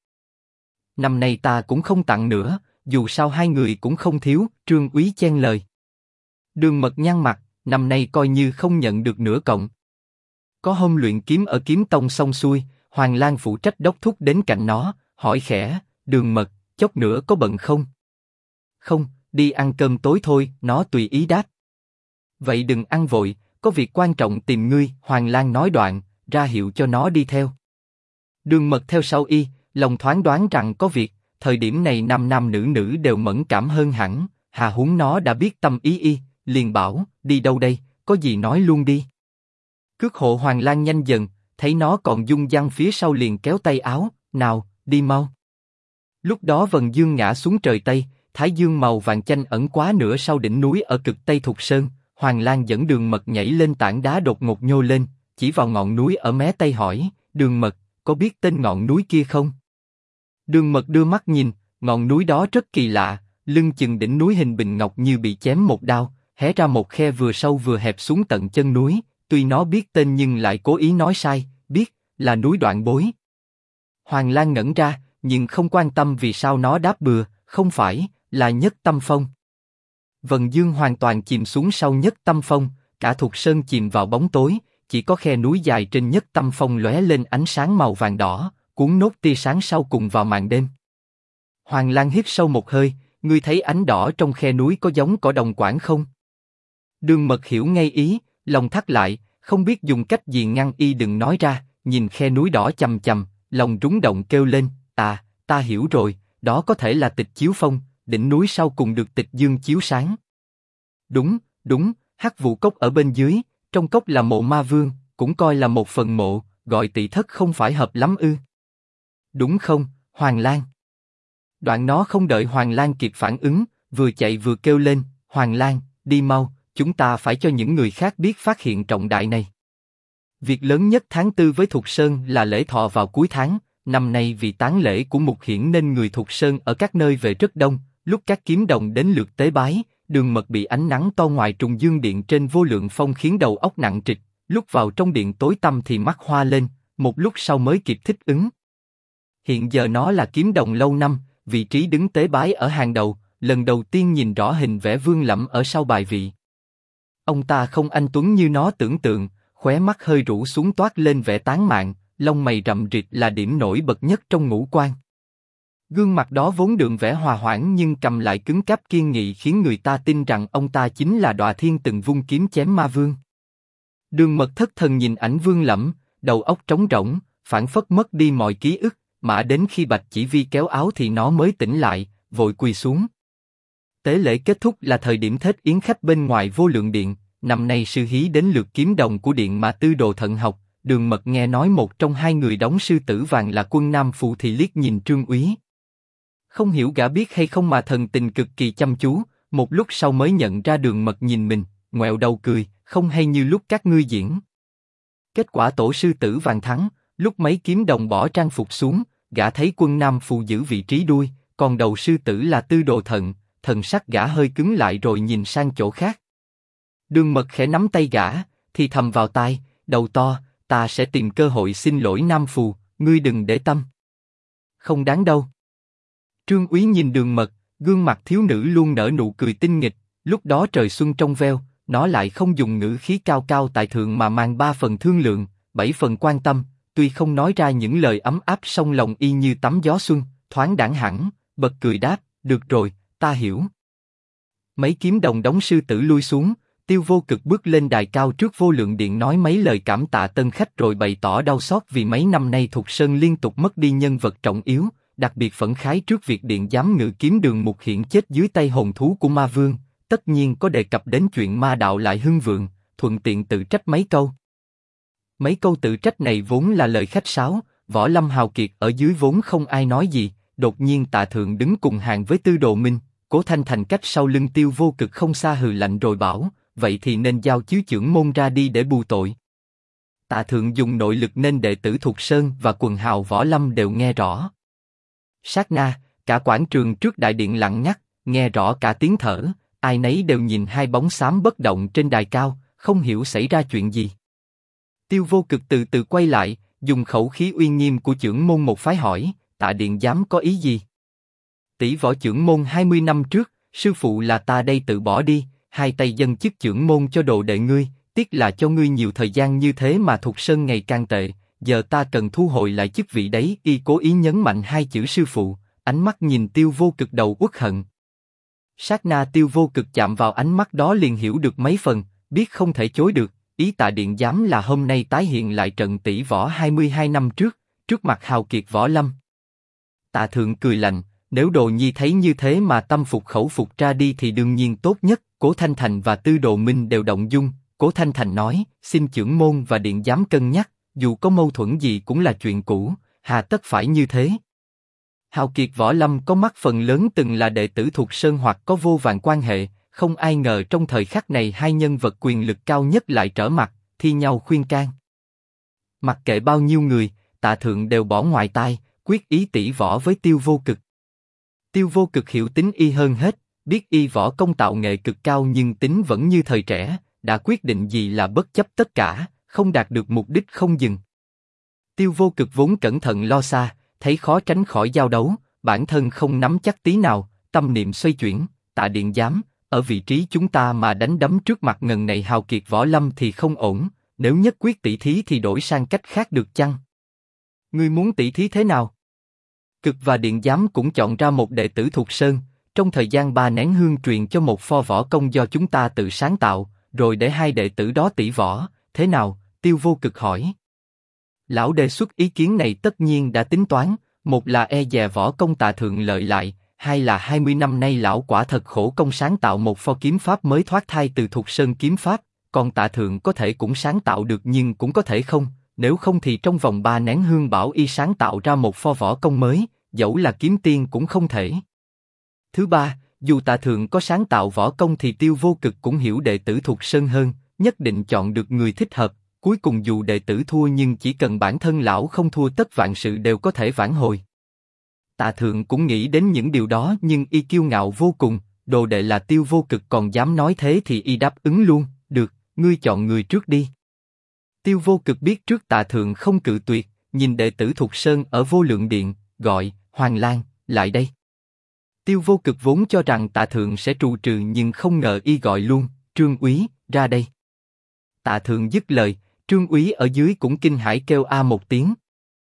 Năm nay ta cũng không tặng nữa, dù sao hai người cũng không thiếu, Trương Úy chen lời. Đường Mật nhăn mặt, năm nay coi như không nhận được nửa cộng. Có hôm luyện kiếm ở Kiếm Tông xong xuôi, Hoàng Lang phụ trách đốc thúc đến cạnh nó, hỏi khẽ, Đường Mật, chốc nữa có bận không? Không, đi ăn cơm tối thôi, nó tùy ý đáp. Vậy đừng ăn vội, có việc quan trọng tìm ngươi, Hoàng Lang nói đoạn, ra hiệu cho nó đi theo. Đường Mật theo sau y, lòng thoáng đoán rằng có việc, thời điểm này nam nam nữ nữ đều mẫn cảm hơn hẳn, hà huống nó đã biết tâm ý y, liền bảo, đi đâu đây, có gì nói luôn đi. Cước hộ Hoàng Lang nhanh dần, thấy nó còn dung dăng phía sau liền kéo tay áo, nào, đi mau. Lúc đó vầng dương ngã xuống trời Tây, thái dương màu vàng chanh ẩn quá nửa sau đỉnh núi ở cực Tây Thục Sơn, Hoàng Lang dẫn Đường Mật nhảy lên tảng đá đột ngột nhô lên, chỉ vào ngọn núi ở mé Tây hỏi, Đường Mật, có biết tên ngọn núi kia không? Đường Mật đưa mắt nhìn, ngọn núi đó rất kỳ lạ, lưng chừng đỉnh núi hình bình ngọc như bị chém một đao, hé ra một khe vừa sâu vừa hẹp xuống tận chân núi, tuy nó biết tên nhưng lại cố ý nói sai, biết, là núi Đoạn Bối. Hoàng Lang ngẩn ra, nhưng không quan tâm vì sao nó đáp bừa, không phải, là Nhất Tâm Phong. Vầng dương hoàn toàn chìm xuống sau Nhất Tâm Phong, cả Thục Sơn chìm vào bóng tối, chỉ có khe núi dài trên Nhất Tâm Phong lóe lên ánh sáng màu vàng đỏ, cuốn nốt tia sáng sau cùng vào màn đêm. Hoàng Lang hít sâu một hơi, ngươi thấy ánh đỏ trong khe núi có giống cỏ đồng quản không? Đường Mật hiểu ngay ý, lòng thắt lại, không biết dùng cách gì ngăn y đừng nói ra, nhìn khe núi đỏ chằm chằm, lòng rúng động kêu lên, ta hiểu rồi, đó có thể là Tịch Chiếu Phong, đỉnh núi sau cùng được Tịch Dương chiếu sáng. Đúng, Hắc Vụ Cốc ở bên dưới, trong cốc là mộ ma vương, cũng coi là một phần mộ, gọi Tị Thất không phải hợp lắm ư? Đúng không, Hoàng Lang? Đoạn nó không đợi Hoàng Lang kịp phản ứng, vừa chạy vừa kêu lên, Hoàng Lang, đi mau, chúng ta phải cho những người khác biết phát hiện trọng đại này. Việc lớn nhất tháng 4 với Thục Sơn là lễ thọ vào cuối tháng, năm nay vì táng lễ của Mục Hiển nên người Thục Sơn ở các nơi về rất đông, lúc các kiếm đồng đến lượt tế bái, Đường Mật bị ánh nắng to ngoài trùng dương điện trên Vô Lượng Phong khiến đầu óc nặng trịch, lúc vào trong điện tối tăm thì mắt hoa lên, một lúc sau mới kịp thích ứng. Hiện giờ nó là kiếm đồng lâu năm, vị trí đứng tế bái ở hàng đầu, lần đầu tiên nhìn rõ hình vẽ Vương Lẫm ở sau bài vị. Ông ta không anh tuấn như nó tưởng tượng, khóe mắt hơi rũ xuống toát lên vẻ tán mạn, lông mày rậm rịt là điểm nổi bật nhất trong ngũ quan. Gương mặt đó vốn đượm vẻ hòa hoãn nhưng cầm lại cứng cáp kiên nghị khiến người ta tin rằng ông ta chính là Đọa Thiên từng vung kiếm chém ma vương. Đường Mật thất thần nhìn ảnh Vương Lẫm, đầu óc trống rỗng, phảng phất mất đi mọi ký ức, mãi đến khi Bạch Chỉ Vi kéo áo thì nó mới tỉnh lại, vội quỳ xuống. Tế lễ kết thúc là thời điểm thết yến khách bên ngoài Vô Lượng Điện, năm nay sư hí đến lượt kiếm đồng của điện mà tư đồ thận học, Đường Mật nghe nói một trong hai người đóng sư tử vàng là Quân Nam Phù thì liếc nhìn Trương Úy. Không hiểu gã biết hay không mà thần tình cực kỳ chăm chú, một lúc sau mới nhận ra Đường Mật nhìn mình, ngoẹo đầu cười, không hay như lúc các ngươi diễn. Kết quả tổ sư tử vàng thắng, lúc mấy kiếm đồng bỏ trang phục xuống, gã thấy Quân Nam Phù giữ vị trí đuôi, còn đầu sư tử là tư đồ thận, thần sắc gã hơi cứng lại rồi nhìn sang chỗ khác. Đường Mật khẽ nắm tay gã, thì thầm vào tai, đầu to, ta sẽ tìm cơ hội xin lỗi Nam Phù, ngươi đừng để tâm. Không đáng đâu. Trương Úy nhìn Đường Mật, gương mặt thiếu nữ luôn nở nụ cười tinh nghịch, lúc đó trời xuân trong veo, nó lại không dùng ngữ khí cao cao tại thượng mà mang 3 phần thương lượng, 7 phần quan tâm, tuy không nói ra những lời ấm áp song lòng y như tắm gió xuân, thoáng đãng hẳn, bật cười đáp, được rồi, ta hiểu. Mấy kiếm đồng đóng sư tử lui xuống, Tiêu Vô Cực bước lên đài cao trước Vô Lượng Điện nói mấy lời cảm tạ tân khách rồi bày tỏ đau xót vì mấy năm nay Thục Sơn liên tục mất đi nhân vật trọng yếu, đặc biệt phẫn khái trước việc điện giám ngự kiếm Đường Mục Hiển chết dưới tay hồn thú của Ma Vương, tất nhiên có đề cập đến chuyện ma đạo lại hưng vượng, thuận tiện tự trách mấy câu. Mấy câu tự trách này vốn là lời khách sáo, Võ Lâm hào kiệt ở dưới vốn không ai nói gì, đột nhiên Tạ Thượng đứng cùng hàng với Tư Đồ Minh, Cố Thanh Thành cách sau lưng Tiêu Vô Cực không xa hừ lạnh rồi bảo, vậy thì nên giao chiếu chưởng môn ra đi để bù tội. Tạ Thượng dùng nội lực nên đệ tử Thục Sơn và quần hào Võ Lâm đều nghe rõ. Sát na, cả quảng trường trước đại điện lặng ngắt, nghe rõ cả tiếng thở, ai nấy đều nhìn hai bóng xám bất động trên đài cao, không hiểu xảy ra chuyện gì. Tiêu Vô Cực từ từ quay lại, dùng khẩu khí uy nghiêm của chưởng môn một phái hỏi, Tạ điện giám có ý gì? Tỷ võ chưởng môn 20 năm trước, sư phụ là ta đây tự bỏ đi, hai tay dâng chức chưởng môn cho đồ đệ ngươi, tiếc là cho ngươi nhiều thời gian như thế mà Thục Sơn ngày càng tệ, giờ ta cần thu hồi lại chức vị đấy. Y cố ý nhấn mạnh hai chữ sư phụ, ánh mắt nhìn Tiêu Vô Cực đầu uất hận. Sát na Tiêu Vô Cực chạm vào ánh mắt đó liền hiểu được mấy phần, biết không thể chối được, ý Tạ điện giám là hôm nay tái hiện lại trận tỷ võ 22 năm trước mặt hào kiệt Võ Lâm. Tạ Thượng cười lạnh, nếu Đồ Nhi thấy như thế mà tâm phục khẩu phục ra đi thì đương nhiên tốt nhất. Cố Thanh Thành và Tư Đồ Minh đều động dung. Cố Thanh Thành nói, xin chưởng môn và điện giám cân nhắc, dù có mâu thuẫn gì cũng là chuyện cũ, hà tất phải như thế. Hào kiệt Võ Lâm có mắt phần lớn từng là đệ tử Thục Sơn hoặc có vô vàn quan hệ, không ai ngờ trong thời khắc này hai nhân vật quyền lực cao nhất lại trở mặt, thi nhau khuyên can. Mặc kệ bao nhiêu người, Tạ Thượng đều bỏ ngoài tai, quyết ý tỷ võ với Tiêu Vô Cực. Tiêu Vô Cực hiểu tính y hơn hết, biết y võ công tạo nghệ cực cao nhưng tính vẫn như thời trẻ, đã quyết định gì là bất chấp tất cả, không đạt được mục đích không dừng. Tiêu Vô Cực vốn cẩn thận lo xa, thấy khó tránh khỏi giao đấu, bản thân không nắm chắc tí nào, tâm niệm xoay chuyển, Tạ điện giám, ở vị trí chúng ta mà đánh đấm trước mặt ngần này hào kiệt Võ Lâm thì không ổn, nếu nhất quyết tỷ thí thì đổi sang cách khác được chăng? Ngươi muốn tỷ thí thế nào? Cực và điện giám cũng chọn ra một đệ tử Thục Sơn, trong thời gian 3 nén hương truyền cho một pho võ công do chúng ta tự sáng tạo, rồi để hai đệ tử đó tỷ võ, thế nào? Tiêu Vô Cực hỏi. Lão đề xuất ý kiến này tất nhiên đã tính toán, một là e dè võ công Tạ Thượng lợi lại, hai là 20 năm nay lão quả thật khổ công sáng tạo một pho kiếm pháp mới thoát thai từ Thục Sơn kiếm pháp, còn Tạ Thượng có thể cũng sáng tạo được nhưng cũng có thể không, nếu không thì trong vòng 3 nén hương bảo y sáng tạo ra một pho võ công mới, dẫu là kiếm tiên cũng không thể. Thứ ba, dù Tạ Thượng có sáng tạo võ công thì Tiêu Vô Cực cũng hiểu đệ tử Thục Sơn hơn, nhất định chọn được người thích hợp, cuối cùng dù đệ tử thua nhưng chỉ cần bản thân lão không thua tất vạn sự đều có thể vãn hồi. Tạ Thượng cũng nghĩ đến những điều đó nhưng y kiêu ngạo vô cùng, đồ đệ là Tiêu Vô Cực còn dám nói thế thì y đáp ứng luôn, được, ngươi chọn người trước đi. Tiêu Vô Cực biết trước Tạ Thượng không cự tuyệt, nhìn đệ tử Thục Sơn ở Vô Lượng Điện, gọi, Hoàng Lan, lại đây. Tiêu Vô Cực vốn cho rằng Tạ Thượng sẽ trù trừ nhưng không ngờ y gọi luôn, Trương Úy, ra đây. Tạ Thượng dứt lời, Trương Úy ở dưới cũng kinh hãi kêu a một tiếng.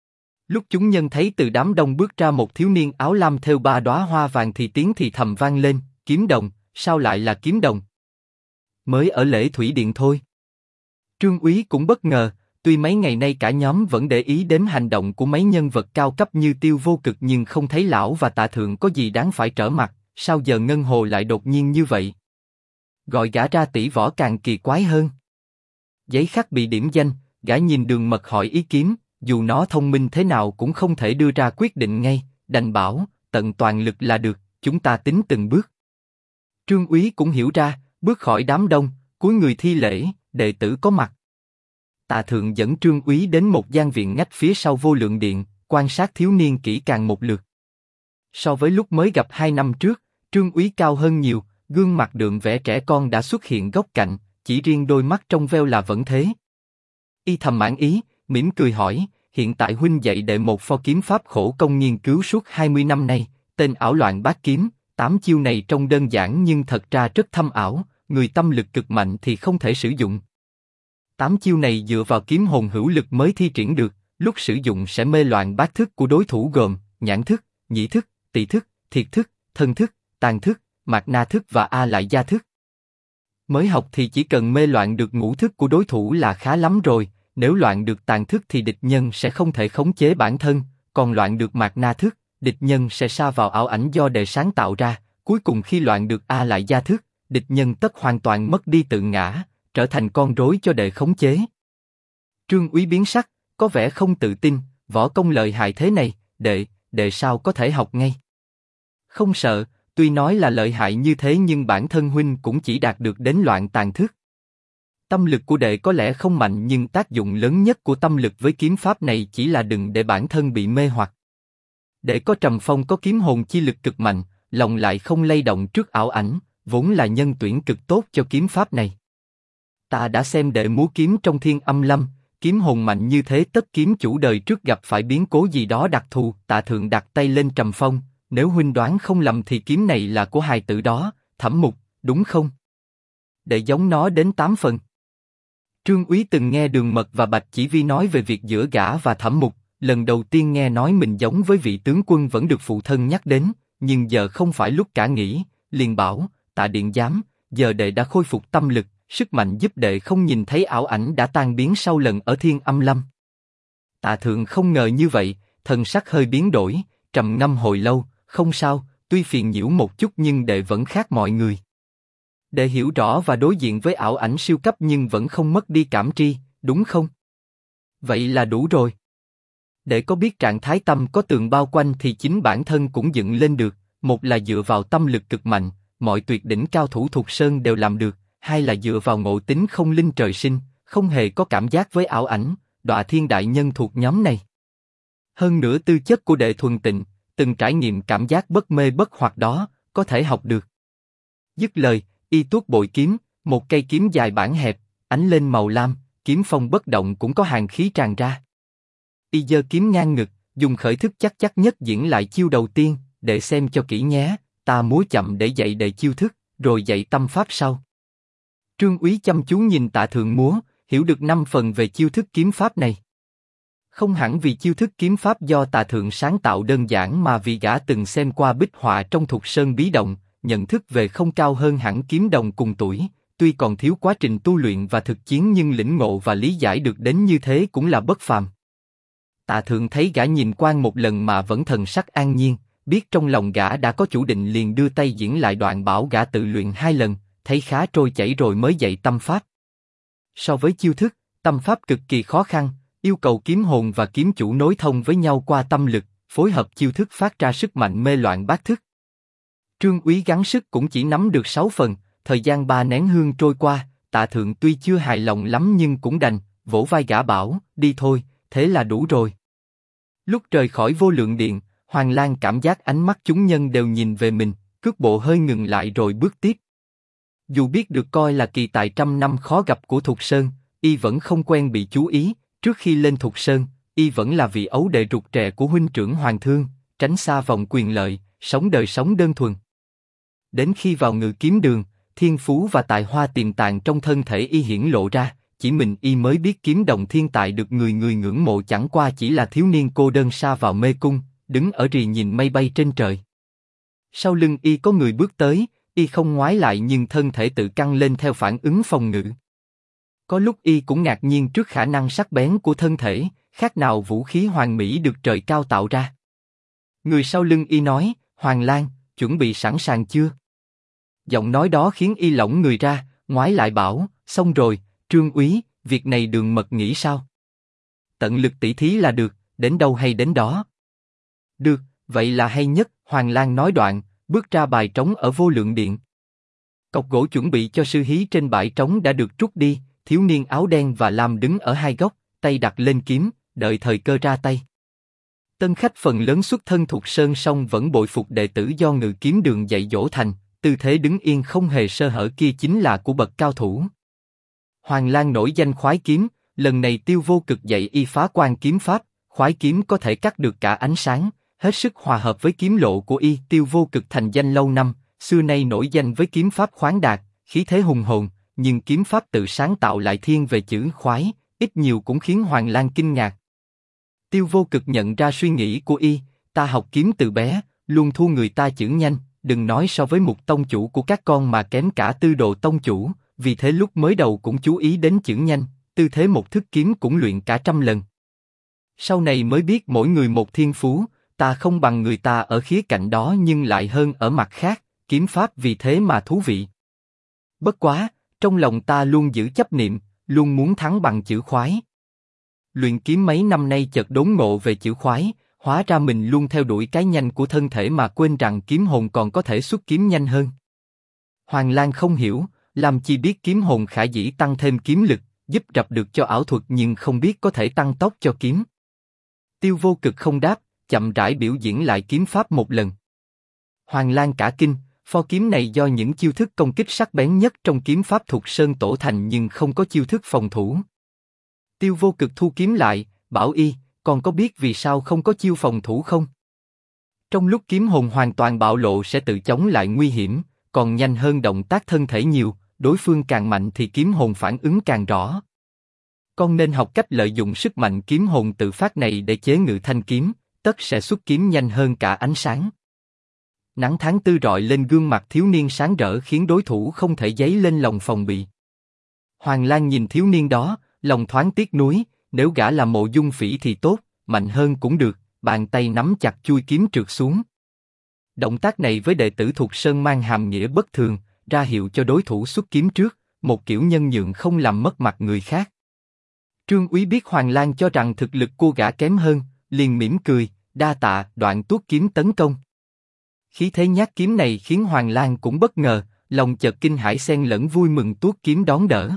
Lúc chúng nhân thấy từ đám đông bước ra một thiếu niên áo lam thêu 3 đóa hoa vàng thì tiếng thì thầm vang lên, Kiếm Đồng, sao lại là Kiếm Đồng? Mới ở Lễ Thủy Điện thôi. Trương Úy cũng bất ngờ, tuy mấy ngày nay cả nhóm vẫn để ý đến hành động của mấy nhân vật cao cấp như Tiêu Vô Cực nhưng không thấy lão và Tạ Thượng có gì đáng phải trở mặt, sao giờ Ngân Hồ lại đột nhiên như vậy? Gọi gã ra tỷ võ càng kỳ quái hơn. Giấy khắc bị điểm danh, gã nhìn Đường Mật hỏi ý kiến, dù nó thông minh thế nào cũng không thể đưa ra quyết định ngay, đành bảo, tận toàn lực là được, chúng ta tính từng bước. Trương Úy cũng hiểu ra, bước khỏi đám đông, cúi người thi lễ, đệ tử có mặt. Tạ Thượng dẫn Trương Úy đến một gian viện ngách phía sau Vô Lượng Điện, quan sát thiếu niên kỹ càng một lượt. So với lúc mới gặp 2 năm trước, Trương Úy cao hơn nhiều, gương mặt đượm vẻ trẻ con đã xuất hiện góc cạnh, chỉ riêng đôi mắt trong veo là vẫn thế. Y thầm mãn ý, mỉm cười hỏi, hiện tại huynh dạy đệ một pho kiếm pháp khổ công nghiên cứu suốt 20 năm nay, tên ảo loạn bát kiếm, 8 chiêu này trông đơn giản nhưng thật ra rất thâm ảo, người tâm lực cực mạnh thì không thể sử dụng. 8 chiêu này dựa vào kiếm hồn hữu lực mới thi triển được, lúc sử dụng sẽ mê loạn bát thức của đối thủ gồm nhãn thức, nhĩ thức, tỳ thức, thiệt thức, thân thức, tàn thức, mạt na thức và a lại gia thức. Mới học thì chỉ cần mê loạn được ngũ thức của đối thủ là khá lắm rồi, nếu loạn được tàn thức thì địch nhân sẽ không thể khống chế bản thân, còn loạn được mạt na thức, địch nhân sẽ sa vào ảo ảnh do đệ sáng tạo ra, cuối cùng khi loạn được a lại gia thức, địch nhân tất hoàn toàn mất đi tự ngã, trở thành con rối cho đệ khống chế. Trương Úy biến sắc, có vẻ không tự tin, võ công lợi hại thế này, đệ sao có thể học ngay? Không sợ, tuy nói là lợi hại như thế nhưng bản thân huynh cũng chỉ đạt được đến loạn tàn thức. Tâm lực của đệ có lẽ không mạnh nhưng tác dụng lớn nhất của tâm lực với kiếm pháp này chỉ là đừng để bản thân bị mê hoặc. Đệ có Trầm Phong có kiếm hồn chi lực cực mạnh, lòng lại không lay động trước ảo ảnh, vốn là nhân tuyển cực tốt cho kiếm pháp này. Ta đã xem đệ múa kiếm trong Thiên Âm Lâm, kiếm hồn mạnh như thế tất kiếm chủ đời trước gặp phải biến cố gì đó đặc thù. Tạ Thượng đặt tay lên Trầm Phong, nếu huynh đoán không lầm thì kiếm này là của hài tử đó, Thẩm Mục, đúng không? Đệ giống nó đến 8 phần. Trương Úy từng nghe Đường Mật và Bạch Chỉ Vi nói về việc giữa gã và Thẩm Mục, lần đầu tiên nghe nói mình giống với vị tướng quân vẫn được phụ thân nhắc đến, nhưng giờ không phải lúc cả nghĩ, liền bảo, Tạ điện giám, giờ đệ đã khôi phục tâm lực, sức mạnh giúp đệ không nhìn thấy ảo ảnh đã tan biến sau lần ở Thiên Âm Lâm. Tạ Thượng không ngờ như vậy, thần sắc hơi biến đổi, trầm ngâm hồi lâu, không sao, tuy phiền nhiễu một chút nhưng đệ vẫn khác mọi người. Đệ hiểu rõ và đối diện với ảo ảnh siêu cấp nhưng vẫn không mất đi cảm tri, đúng không? Vậy là đủ rồi. Đệ có biết trạng thái tâm có tường bao quanh thì chính bản thân cũng dựng lên được, một là dựa vào tâm lực cực mạnh, mọi tuyệt đỉnh cao thủ thuộc sơn đều làm được, hai là dựa vào ngộ tính không linh trời sinh, không hề có cảm giác với ảo ảnh, Đọa Thiên đại nhân thuộc nhóm này. Hơn nữa tư chất của đệ thuần tịnh, từng trải nghiệm cảm giác bất mê bất hoặc đó, có thể học được. Dứt lời, y tuốt bội kiếm, một cây kiếm dài bản hẹp, ánh lên màu lam, kiếm phong bất động cũng có hàn khí tràn ra. Y giơ kiếm ngang ngực, dùng khởi thức chắc chắc nhất diễn lại chiêu đầu tiên, để xem cho kỹ nhé, ta múa chậm để dạy đệ chiêu thức, rồi dạy tâm pháp sau. Trương Úy chăm chú nhìn Tạ Thượng múa, hiểu được 5 phần về chiêu thức kiếm pháp này. Không hẳn vì chiêu thức kiếm pháp do Tạ Thượng sáng tạo đơn giản mà vì gã từng xem qua bích họa trong Thục Sơn Bí Động, nhận thức về không cao hơn hẳn kiếm đồng cùng tuổi, tuy còn thiếu quá trình tu luyện và thực chiến nhưng lĩnh ngộ và lý giải được đến như thế cũng là bất phàm. Tạ Thượng thấy gã nhìn quan một lần mà vẫn thần sắc an nhiên, biết trong lòng gã đã có chủ định liền đưa tay diễn lại đoạn bảo gã tự luyện 2 lần, thấy khá trôi chảy rồi mới dạy tâm pháp. So với chiêu thức, tâm pháp cực kỳ khó khăn, yêu cầu kiếm hồn và kiếm chủ nối thông với nhau qua tâm lực, phối hợp chiêu thức phát ra sức mạnh mê loạn bát thức. Trương Úy gắng sức cũng chỉ nắm được 6 phần, thời gian 3 nén hương trôi qua, Tạ Thượng tuy chưa hài lòng lắm nhưng cũng đành, vỗ vai gã bảo, đi thôi, thế là đủ rồi. Lúc rời khỏi Vô Lượng Điện, Hoàng Lang cảm giác ánh mắt chúng nhân đều nhìn về mình, cước bộ hơi ngừng lại rồi bước tiếp. Dù biết được coi là kỳ tài trăm năm khó gặp của Thục Sơn, y vẫn không quen bị chú ý, trước khi lên Thục Sơn, y vẫn là vị ấu đệ rụt rè của huynh trưởng Hoàng Thương, tránh xa vòng quyền lợi, sống đời sống đơn thuần. Đến khi vào Ngự Kiếm Đường, thiên phú và tài hoa tiềm tàng trong thân thể y hiển lộ ra, chỉ mình y mới biết kiếm đồng thiên tài được người người ngưỡng mộ chẳng qua chỉ là thiếu niên cô đơn sa vào mê cung, đứng ở rì nhìn mây bay trên trời. Sau lưng y có người bước tới, y không ngoái lại nhưng thân thể tự căng lên theo phản ứng phòng ngự. Có lúc y cũng ngạc nhiên trước khả năng sắc bén của thân thể, khác nào vũ khí hoàn mỹ được trời cao tạo ra. Người sau lưng y nói, Hoàng Lang, chuẩn bị sẵn sàng chưa? Giọng nói đó khiến y lỏng người ra, ngoái lại bảo, xong rồi, Trương úy, việc này Đường Mật nghĩ sao? Tận lực tỉ thí là được, đến đâu hay đến đó. Được, vậy là hay nhất, Hoàng Lang nói đoạn, bước ra bài trống ở Vô Lượng Điện. Cọc gỗ chuẩn bị cho sư hí trên bãi trống đã được trút đi, thiếu niên áo đen và lam đứng ở hai góc, tay đặt lên kiếm, đợi thời cơ ra tay. Tân khách phần lớn xuất thân thuộc sơn song vẫn bội phục đệ tử do Ngự Kiếm Đường dạy dỗ thành, tư thế đứng yên không hề sơ hở kia chính là của bậc cao thủ. Hoàng Lang nổi danh khoái kiếm, lần này Tiêu Vô Cực dạy y phá quan kiếm pháp, khoái kiếm có thể cắt được cả ánh sáng, hết sức hòa hợp với kiếm lộ của y. Tiêu Vô Cực thành danh lâu năm, xưa nay nổi danh với kiếm pháp khoáng đạt, khí thế hùng hồn, nhưng kiếm pháp tự sáng tạo lại thiên về chữ khoái, ít nhiều cũng khiến Hoàng Lang kinh ngạc. Tiêu Vô Cực nhận ra suy nghĩ của y, ta học kiếm từ bé, luôn thua người ta chữ nhanh, đừng nói so với Mục tông chủ của các con mà kém cả Tư Đồ tông chủ, vì thế lúc mới đầu cũng chú ý đến chữ nhanh, tư thế một thức kiếm cũng luyện cả trăm lần. Sau này mới biết mỗi người một thiên phú, ta không bằng người ta ở khía cạnh đó nhưng lại hơn ở mặt khác, kiếm pháp vì thế mà thú vị. Bất quá, trong lòng ta luôn giữ chấp niệm, luôn muốn thắng bằng chữ khoái. Luyện kiếm mấy năm nay chợt đốn ngộ về chữ khoái, hóa ra mình luôn theo đuổi cái nhanh của thân thể mà quên rằng kiếm hồn còn có thể xuất kiếm nhanh hơn. Hoàng Lang không hiểu, làm chi biết kiếm hồn khả dĩ tăng thêm kiếm lực, giúp rập được cho ảo thuật nhưng không biết có thể tăng tốc cho kiếm. Tiêu Vô Cực không đáp, chậm rãi biểu diễn lại kiếm pháp một lần. Hoàng Lang cả kinh, pho kiếm này do những chiêu thức công kích sắc bén nhất trong kiếm pháp thuộc sơn tổ thành nhưng không có chiêu thức phòng thủ. Tiêu Vô Cực thu kiếm lại, bảo y, còn có biết vì sao không có chiêu phòng thủ không? Trong lúc kiếm hồn hoàn toàn bạo lộ sẽ tự chống lại nguy hiểm, còn nhanh hơn động tác thân thể nhiều, đối phương càng mạnh thì kiếm hồn phản ứng càng rõ. Con nên học cách lợi dụng sức mạnh kiếm hồn tự phát này để chế ngự thanh kiếm, tất sẽ xuất kiếm nhanh hơn cả ánh sáng. Nắng tháng tư rọi lên gương mặt thiếu niên sáng rỡ khiến đối thủ không thể dấy lên lòng phòng bị. Hoàng Lang nhìn thiếu niên đó, lòng thoáng tiếc nuối, nếu gã là Mộ Dung Phỉ thì tốt, mạnh hơn cũng được, bàn tay nắm chặt chuôi kiếm trượt xuống. Động tác này với đệ tử thuộc sơn mang hàm nghĩa bất thường, ra hiệu cho đối thủ xuất kiếm trước, một kiểu nhân nhượng không làm mất mặt người khác. Trương úy biết Hoàng Lang cho rằng thực lực của gã kém hơn, liền mỉm cười, đa tạ, đoạn tuốt kiếm tấn công. Khí thế nhát kiếm này khiến Hoàng Lang cũng bất ngờ, lòng chợt kinh hãi xen lẫn vui mừng tuốt kiếm đón đỡ.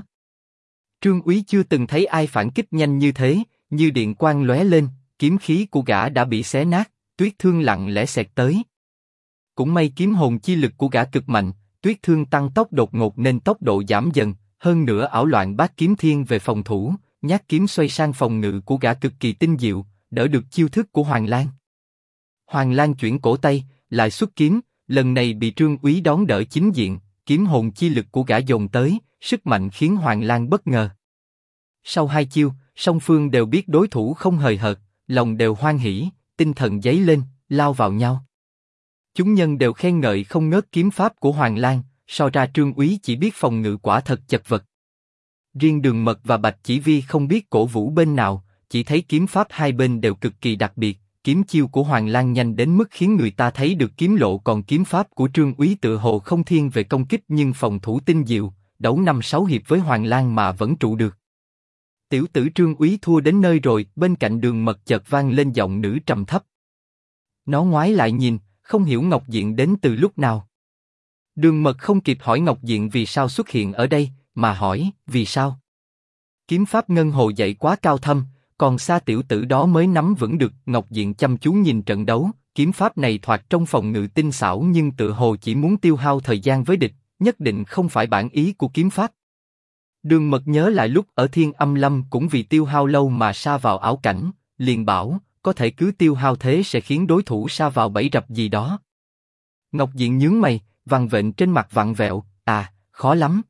Trương úy chưa từng thấy ai phản kích nhanh như thế, như điện quang lóe lên, kiếm khí của gã đã bị xé nát, tuyết thương lặng lẽ xẹt tới. Cũng may kiếm hồn chi lực của gã cực mạnh, tuyết thương tăng tốc đột ngột nên tốc độ giảm dần, hơn nữa ảo loạn bát kiếm thiên về phòng thủ, nhát kiếm xoay sang phòng ngự của gã cực kỳ tinh diệu, đỡ được chiêu thức của Hoàng Lang. Hoàng Lang chuyển cổ tay, lại xuất kiếm, lần này bị Trương úy đón đỡ chính diện, kiếm hồn chi lực của gã dồn tới, sức mạnh khiến Hoàng Lang bất ngờ. Sau hai chiêu, song phương đều biết đối thủ không hời hợt, lòng đều hoan hỉ, tinh thần dấy lên, lao vào nhau. Chúng nhân đều khen ngợi không ngớt kiếm pháp của Hoàng Lang, so ra Trương úy chỉ biết phòng ngự quả thật chật vật. Riêng Đường Mật và Bạch Chỉ Vi không biết cổ vũ bên nào, chỉ thấy kiếm pháp hai bên đều cực kỳ đặc biệt, kiếm chiêu của Hoàng Lang nhanh đến mức khiến người ta thấy được kiếm lộ, còn kiếm pháp của Trương úy tựa hồ không thiên về công kích nhưng phòng thủ tinh diệu, đấu 5-6 hiệp với Hoàng Lang mà vẫn trụ được. Tiểu tử Trương úy thua đến nơi rồi, bên cạnh Đường Mật chợt vang lên giọng nữ trầm thấp. Nó ngoái lại nhìn, không hiểu Ngọc Diện đến từ lúc nào. Đường Mật không kịp hỏi Ngọc Diện vì sao xuất hiện ở đây, mà hỏi, vì sao? Kiếm pháp ngân hồ dạy quá cao thâm, còn xa tiểu tử đó mới nắm vững được. Ngọc Diện chăm chú nhìn trận đấu, kiếm pháp này thoạt trong phòng ngự tinh xảo nhưng tựa hồ chỉ muốn tiêu hao thời gian với địch, nhất định không phải bản ý của kiếm pháp. Đường Mật nhớ lại lúc ở Thiên Âm Lâm cũng vì tiêu hao lâu mà sa vào ảo cảnh, liền bảo, có thể cứ tiêu hao thế sẽ khiến đối thủ sa vào bẫy rập gì đó. Ngọc Diện nhướng mày, vằn vện trên mặt vặn vẹo, khó lắm.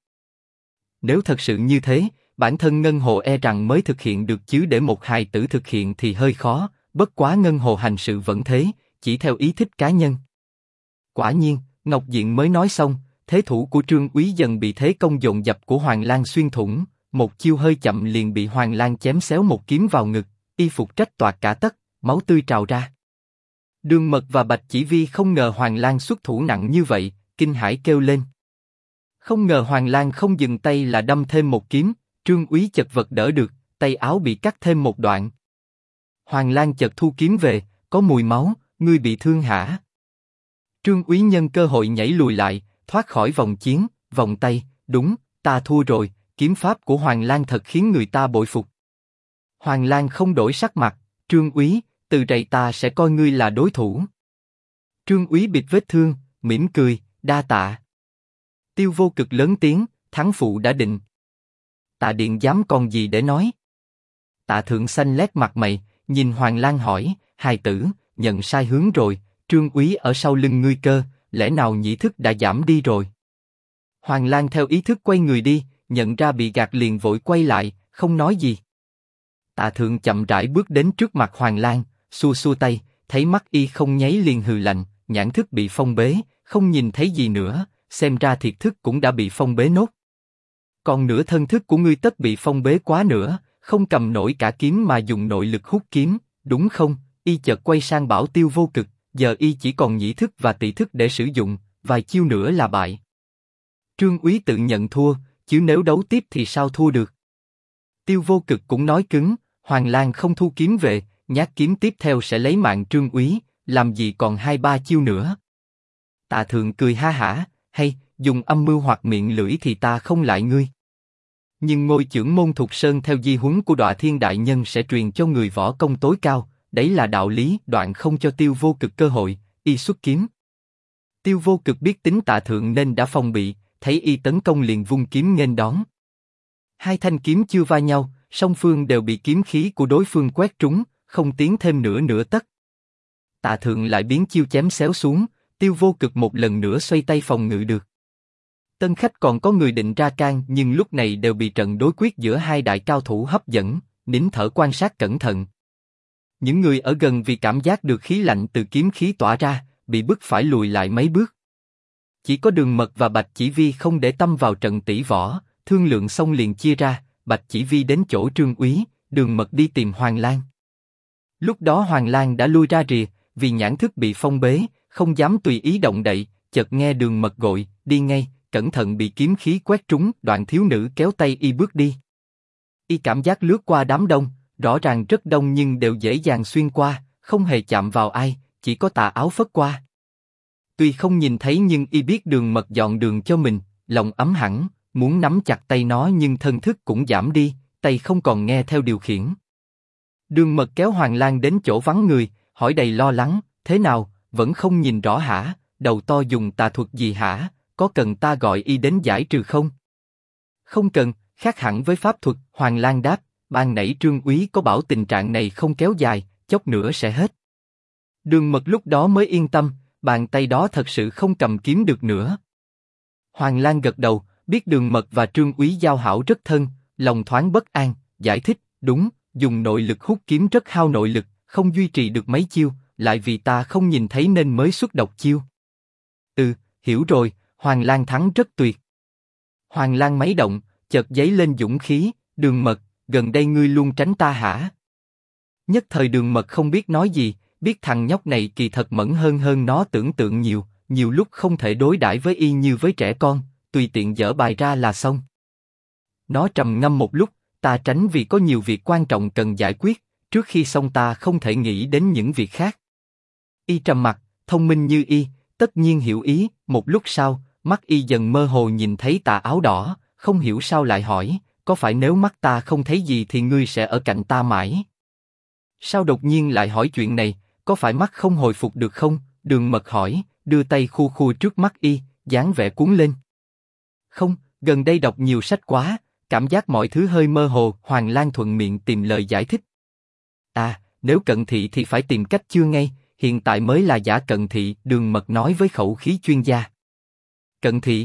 Nếu thật sự như thế, bản thân Ngân Hồ e rằng mới thực hiện được chứ để một hài tử thực hiện thì hơi khó, bất quá Ngân Hồ hành sự vẫn thế, chỉ theo ý thích cá nhân. Quả nhiên, Ngọc Diện mới nói xong, thế thủ của Trương úy dần bị thế công dồn dập của Hoàng Lang xuyên thủng, một chiêu hơi chậm liền bị Hoàng Lang chém xéo một kiếm vào ngực, y phục rách toạc cả tấc, máu tươi trào ra. Đường Mật và Bạch Chỉ Vi không ngờ Hoàng Lang xuất thủ nặng như vậy, kinh hãi kêu lên. Không ngờ Hoàng Lang không dừng tay là đâm thêm một kiếm, Trương Úy chật vật đỡ được, tay áo bị cắt thêm một đoạn. Hoàng Lang chợt thu kiếm về, có mùi máu, ngươi bị thương hả? Trương Úy nhân cơ hội nhảy lùi lại, thoát khỏi vòng chiến, vòng tay, đúng, ta thua rồi, kiếm pháp của Hoàng Lang thật khiến người ta bội phục. Hoàng Lang không đổi sắc mặt, Trương Úy, từ rày ta sẽ coi ngươi là đối thủ. Trương Úy bịt vết thương, mỉm cười, đa tạ. Tiêu Vô Cực lớn tiếng, thắng phụ đã định. Tạ Điện dám còn gì để nói? Tạ Thượng xanh lét mặt mày, nhìn Hoàng Lang hỏi, hài tử, nhận sai hướng rồi, Trương Úy ở sau lưng ngươi cơ, lẽ nào nhĩ thức đã giảm đi rồi? Hoàng Lang theo ý thức quay người đi, nhận ra bị gạt liền vội quay lại, không nói gì. Tạ Thượng chậm rãi bước đến trước mặt Hoàng Lang, xua xua tay, thấy mắt y không nháy liền hừ lạnh, nhãn thức bị phong bế, không nhìn thấy gì nữa, xem ra thiệt thức cũng đã bị phong bế nốt. Còn nửa thân thức của ngươi tất bị phong bế quá nữa, không cầm nổi cả kiếm mà dùng nội lực hút kiếm, đúng không? Y chợt quay sang bảo Tiêu Vô Cực, giờ y chỉ còn nhĩ thức và tỵ thức để sử dụng, vài chiêu nữa là bại. Trương Úy tự nhận thua, chứ nếu đấu tiếp thì sao thua được? Tiêu Vô Cực cũng nói cứng, Hoàng Lang không thu kiếm về, nhát kiếm tiếp theo sẽ lấy mạng Trương Úy, làm gì còn 2-3 chiêu nữa. Tạ Thượng cười ha hả, hay, dùng âm mưu hoặc miệng lưỡi thì ta không lại ngươi. Nhưng ngôi chưởng môn Thục Sơn theo di huấn của Đọa Thiên Đại Nhân sẽ truyền cho người võ công tối cao, đấy là đạo lý. Đoạn không cho Tiêu Vô Cực cơ hội, y xuất kiếm. Tiêu Vô Cực biết tính Tạ Thượng nên đã phòng bị, thấy y tấn công liền vung kiếm nghênh đón. Hai thanh kiếm chưa va nhau, song phương đều bị kiếm khí của đối phương quét trúng, không tiến thêm nửa tấc. Tạ Thượng lại biến chiêu chém xéo xuống, Tiêu Vô Cực một lần nữa xoay tay phòng ngự được. Tân khách còn có người định ra can, nhưng lúc này đều bị trận đối quyết giữa hai đại cao thủ hấp dẫn, nín thở quan sát cẩn thận. Những người ở gần vì cảm giác được khí lạnh từ kiếm khí tỏa ra, bị bức phải lùi lại mấy bước. Chỉ có Đường Mật và Bạch Chỉ Vi không để tâm vào trận tỷ võ, thương lượng xong liền chia ra, Bạch Chỉ Vi đến chỗ Trương Úy, Đường Mật đi tìm Hoàng Lang. Lúc đó Hoàng Lang đã lui ra rìa, vì nhãn thức bị phong bế, không dám tùy ý động đậy, chợt nghe Đường Mật gọi, đi ngay, cẩn thận bị kiếm khí quét trúng. Đoạn thiếu nữ kéo tay y bước đi. Y cảm giác lướt qua đám đông, rõ ràng rất đông nhưng đều dễ dàng xuyên qua, không hề chạm vào ai, chỉ có tà áo phất qua. Tuy không nhìn thấy nhưng y biết Đường Mật dọn đường cho mình, lòng ấm hẳn, muốn nắm chặt tay nó nhưng thân thức cũng giảm đi, tay không còn nghe theo điều khiển. Đường Mật kéo Hoàng Lang đến chỗ vắng người, hỏi đầy lo lắng, thế nào, vẫn không nhìn rõ hả, đầu to dùng tà thuật gì hả, có cần ta gọi y đến giải trừ không? Không cần, khác hẳn với pháp thuật, Hoàng Lang đáp, ban nãy Trương Úy có bảo tình trạng này không kéo dài, chốc nữa sẽ hết. Đường Mật lúc đó mới yên tâm, bàn tay đó thật sự không cầm kiếm được nữa. Hoàng Lang gật đầu, biết Đường Mật và Trương Úy giao hảo rất thân, lòng thoáng bất an, giải thích, đúng, dùng nội lực hút kiếm rất hao nội lực, không duy trì được mấy chiêu, lại vì ta không nhìn thấy nên mới xuất độc chiêu. Hiểu rồi, Hoàng Lang thắng rất tuyệt. Hoàng Lang máy động, chợt giấy lên dũng khí, Đường Mật, gần đây ngươi luôn tránh ta hả? Nhất thời Đường Mật không biết nói gì, biết thằng nhóc này kỳ thật mẫn hơn nó tưởng tượng nhiều, nhiều lúc không thể đối đãi với y như với trẻ con, tùy tiện dở bài ra là xong. Nó trầm ngâm một lúc, ta tránh vì có nhiều việc quan trọng cần giải quyết, trước khi xong ta không thể nghĩ đến những việc khác. Y trầm mặc, thông minh như y, tất nhiên hiểu ý. Một lúc sau, mắt y dần mơ hồ nhìn thấy tà áo đỏ, không hiểu sao lại hỏi, có phải nếu mắt ta không thấy gì thì ngươi sẽ ở cạnh ta mãi? Sao đột nhiên lại hỏi chuyện này, có phải mắt không hồi phục được không? Đường Mật hỏi, đưa tay khu khu trước mắt y, dáng vẻ cuốn lên. Không, gần đây đọc nhiều sách quá, cảm giác mọi thứ hơi mơ hồ. Hoàng Lang thuận miệng tìm lời giải thích. Nếu cận thị thì phải tìm cách chữa ngay, hiện tại mới là giả cận thị. Đường Mật nói với khẩu khí chuyên gia. Cận thị?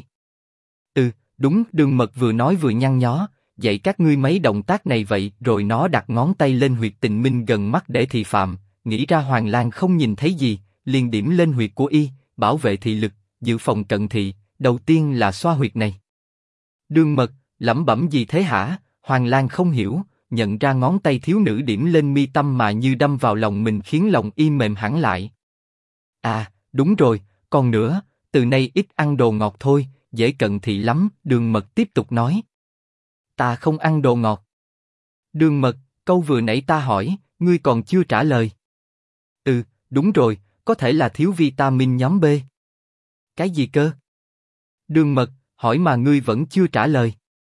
Đúng. Đường Mật vừa nói vừa nhăn nhó, dạy các ngươi mấy động tác này vậy. Rồi nó đặt ngón tay lên huyệt Tình Minh gần mắt để thị phạm, nghĩ ra Hoàng Lang không nhìn thấy gì, liền điểm lên huyệt của y, bảo vệ thị lực, dự phòng cận thị. Đầu tiên là xoa huyệt này. Đường Mật, lẩm bẩm gì thế hả? Hoàng Lang không hiểu, nhận ra ngón tay thiếu nữ điểm lên mi tâm mà như đâm vào lòng mình khiến lòng y mềm hẳn lại. À, đúng rồi, còn nữa, từ nay ít ăn đồ ngọt thôi, dễ cận thị lắm, Đường Mật tiếp tục nói. Ta không ăn đồ ngọt. Đường Mật, câu vừa nãy ta hỏi, ngươi còn chưa trả lời. Ừ, đúng rồi, có thể là thiếu vitamin nhóm B. Cái gì cơ? Đường Mật, hỏi mà ngươi vẫn chưa trả lời.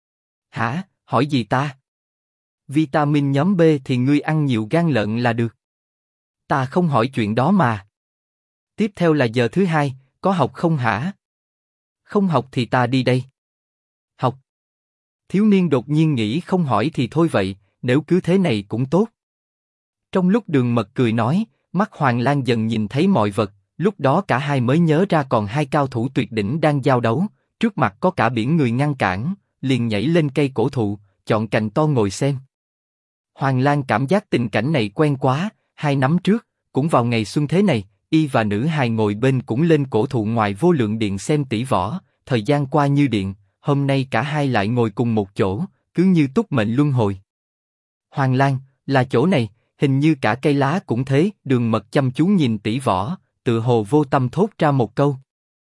Hả, hỏi gì ta? Vitamin nhóm B thì ngươi ăn nhiều gan lợn là được. Ta không hỏi chuyện đó mà. Tiếp theo là giờ thứ hai, có học không hả? Không học thì ta đi đây. Học. Thiếu niên đột nhiên nghĩ không hỏi thì thôi vậy, nếu cứ thế này cũng tốt. Trong lúc Đường Mật cười nói, mắt Hoàng Lang dần nhìn thấy mọi vật, lúc đó cả hai mới nhớ ra còn hai cao thủ tuyệt đỉnh đang giao đấu, trước mặt có cả biển người ngăn cản, liền nhảy lên cây cổ thụ, chọn cành to ngồi xem. Hoàng Lang cảm giác tình cảnh này quen quá, 2 năm trước, cũng vào ngày xuân thế này, y và nữ hài ngồi bên cũng lên cổ thụ ngoài Vô Lượng Điện xem tỷ võ, thời gian qua như điện, hôm nay cả hai lại ngồi cùng một chỗ, cứ như túc mệnh luân hồi. Hoàng Lang, là chỗ này, hình như cả cây lá cũng thế. Đường Mật chăm chú nhìn tỷ võ, tự hồ vô tâm thốt ra một câu.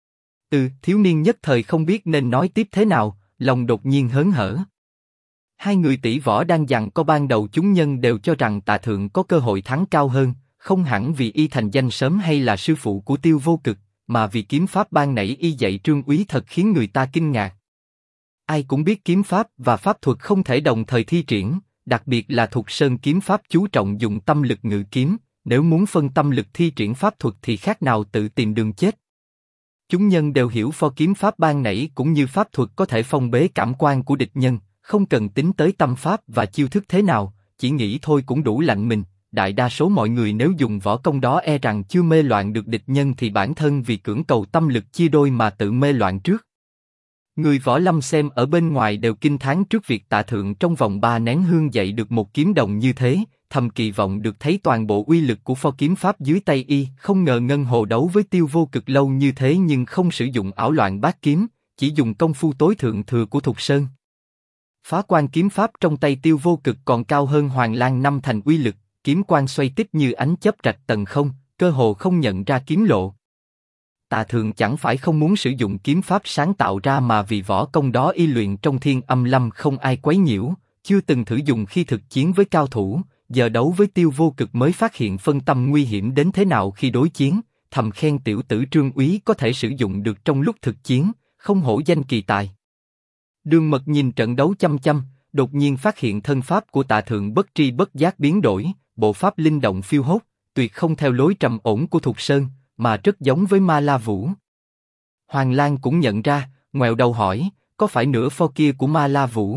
Thiếu niên nhất thời không biết nên nói tiếp thế nào, lòng đột nhiên hớn hở. Hai người tỷ võ đang giằng co ban đầu chúng nhân đều cho rằng Tạ Thượng có cơ hội thắng cao hơn, không hẳn vì y thành danh sớm hay là sư phụ của Tiêu Vô Cực, mà vì kiếm pháp ban nãy y dạy Trương Úy thật khiến người ta kinh ngạc. Ai cũng biết kiếm pháp và pháp thuật không thể đồng thời thi triển, đặc biệt là Thục Sơn kiếm pháp chú trọng dùng tâm lực ngự kiếm, nếu muốn phân tâm lực thi triển pháp thuật thì khác nào tự tìm đường chết. Chúng nhân đều hiểu pho kiếm pháp ban nãy cũng như pháp thuật có thể phong bế cảm quan của địch nhân, không cần tính tới tâm pháp và chiêu thức thế nào, chỉ nghĩ thôi cũng đủ lạnh mình. Đại đa số mọi người nếu dùng võ công đó e rằng chưa mê loạn được địch nhân thì bản thân vì cưỡng cầu tâm lực chia đôi mà tự mê loạn trước. Người võ lâm xem ở bên ngoài đều kinh thán trước việc Tạ Thượng trong vòng 3 nén hương dạy được một kiếm đồng như thế, thầm kỳ vọng được thấy toàn bộ uy lực của pho kiếm pháp dưới tay y. Không ngờ Ngân Hồ đấu với Tiêu Vô Cực lâu như thế nhưng không sử dụng ảo loạn bát kiếm, chỉ dùng công phu tối thượng thừa của Thục Sơn. Phá quan kiếm pháp trong tay Tiêu Vô Cực còn cao hơn Hoàng Lang 5 thành uy lực, kiếm quang xoay tích như ánh chớp rạch tầng không, cơ hồ không nhận ra kiếm lộ. Tạ Thượng chẳng phải không muốn sử dụng kiếm pháp sáng tạo ra mà vì võ công đó y luyện trong Thiên Âm Lâm không ai quấy nhiễu, chưa từng thử dùng khi thực chiến với cao thủ, giờ đấu với Tiêu Vô Cực mới phát hiện phân tâm nguy hiểm đến thế nào khi đối chiến, thầm khen tiểu tử Trương Úy có thể sử dụng được trong lúc thực chiến, không hổ danh kỳ tài. Đường Mật nhìn trận đấu chăm chăm, đột nhiên phát hiện thân pháp của Tạ Thượng bất tri bất giác biến đổi, bộ pháp linh động phiêu hốt, tuyệt không theo lối trầm ổn của Thục Sơn, mà rất giống với Ma La Vũ. Hoàng Lang cũng nhận ra, ngoẹo đầu hỏi, có phải nửa pho kia của Ma La Vũ?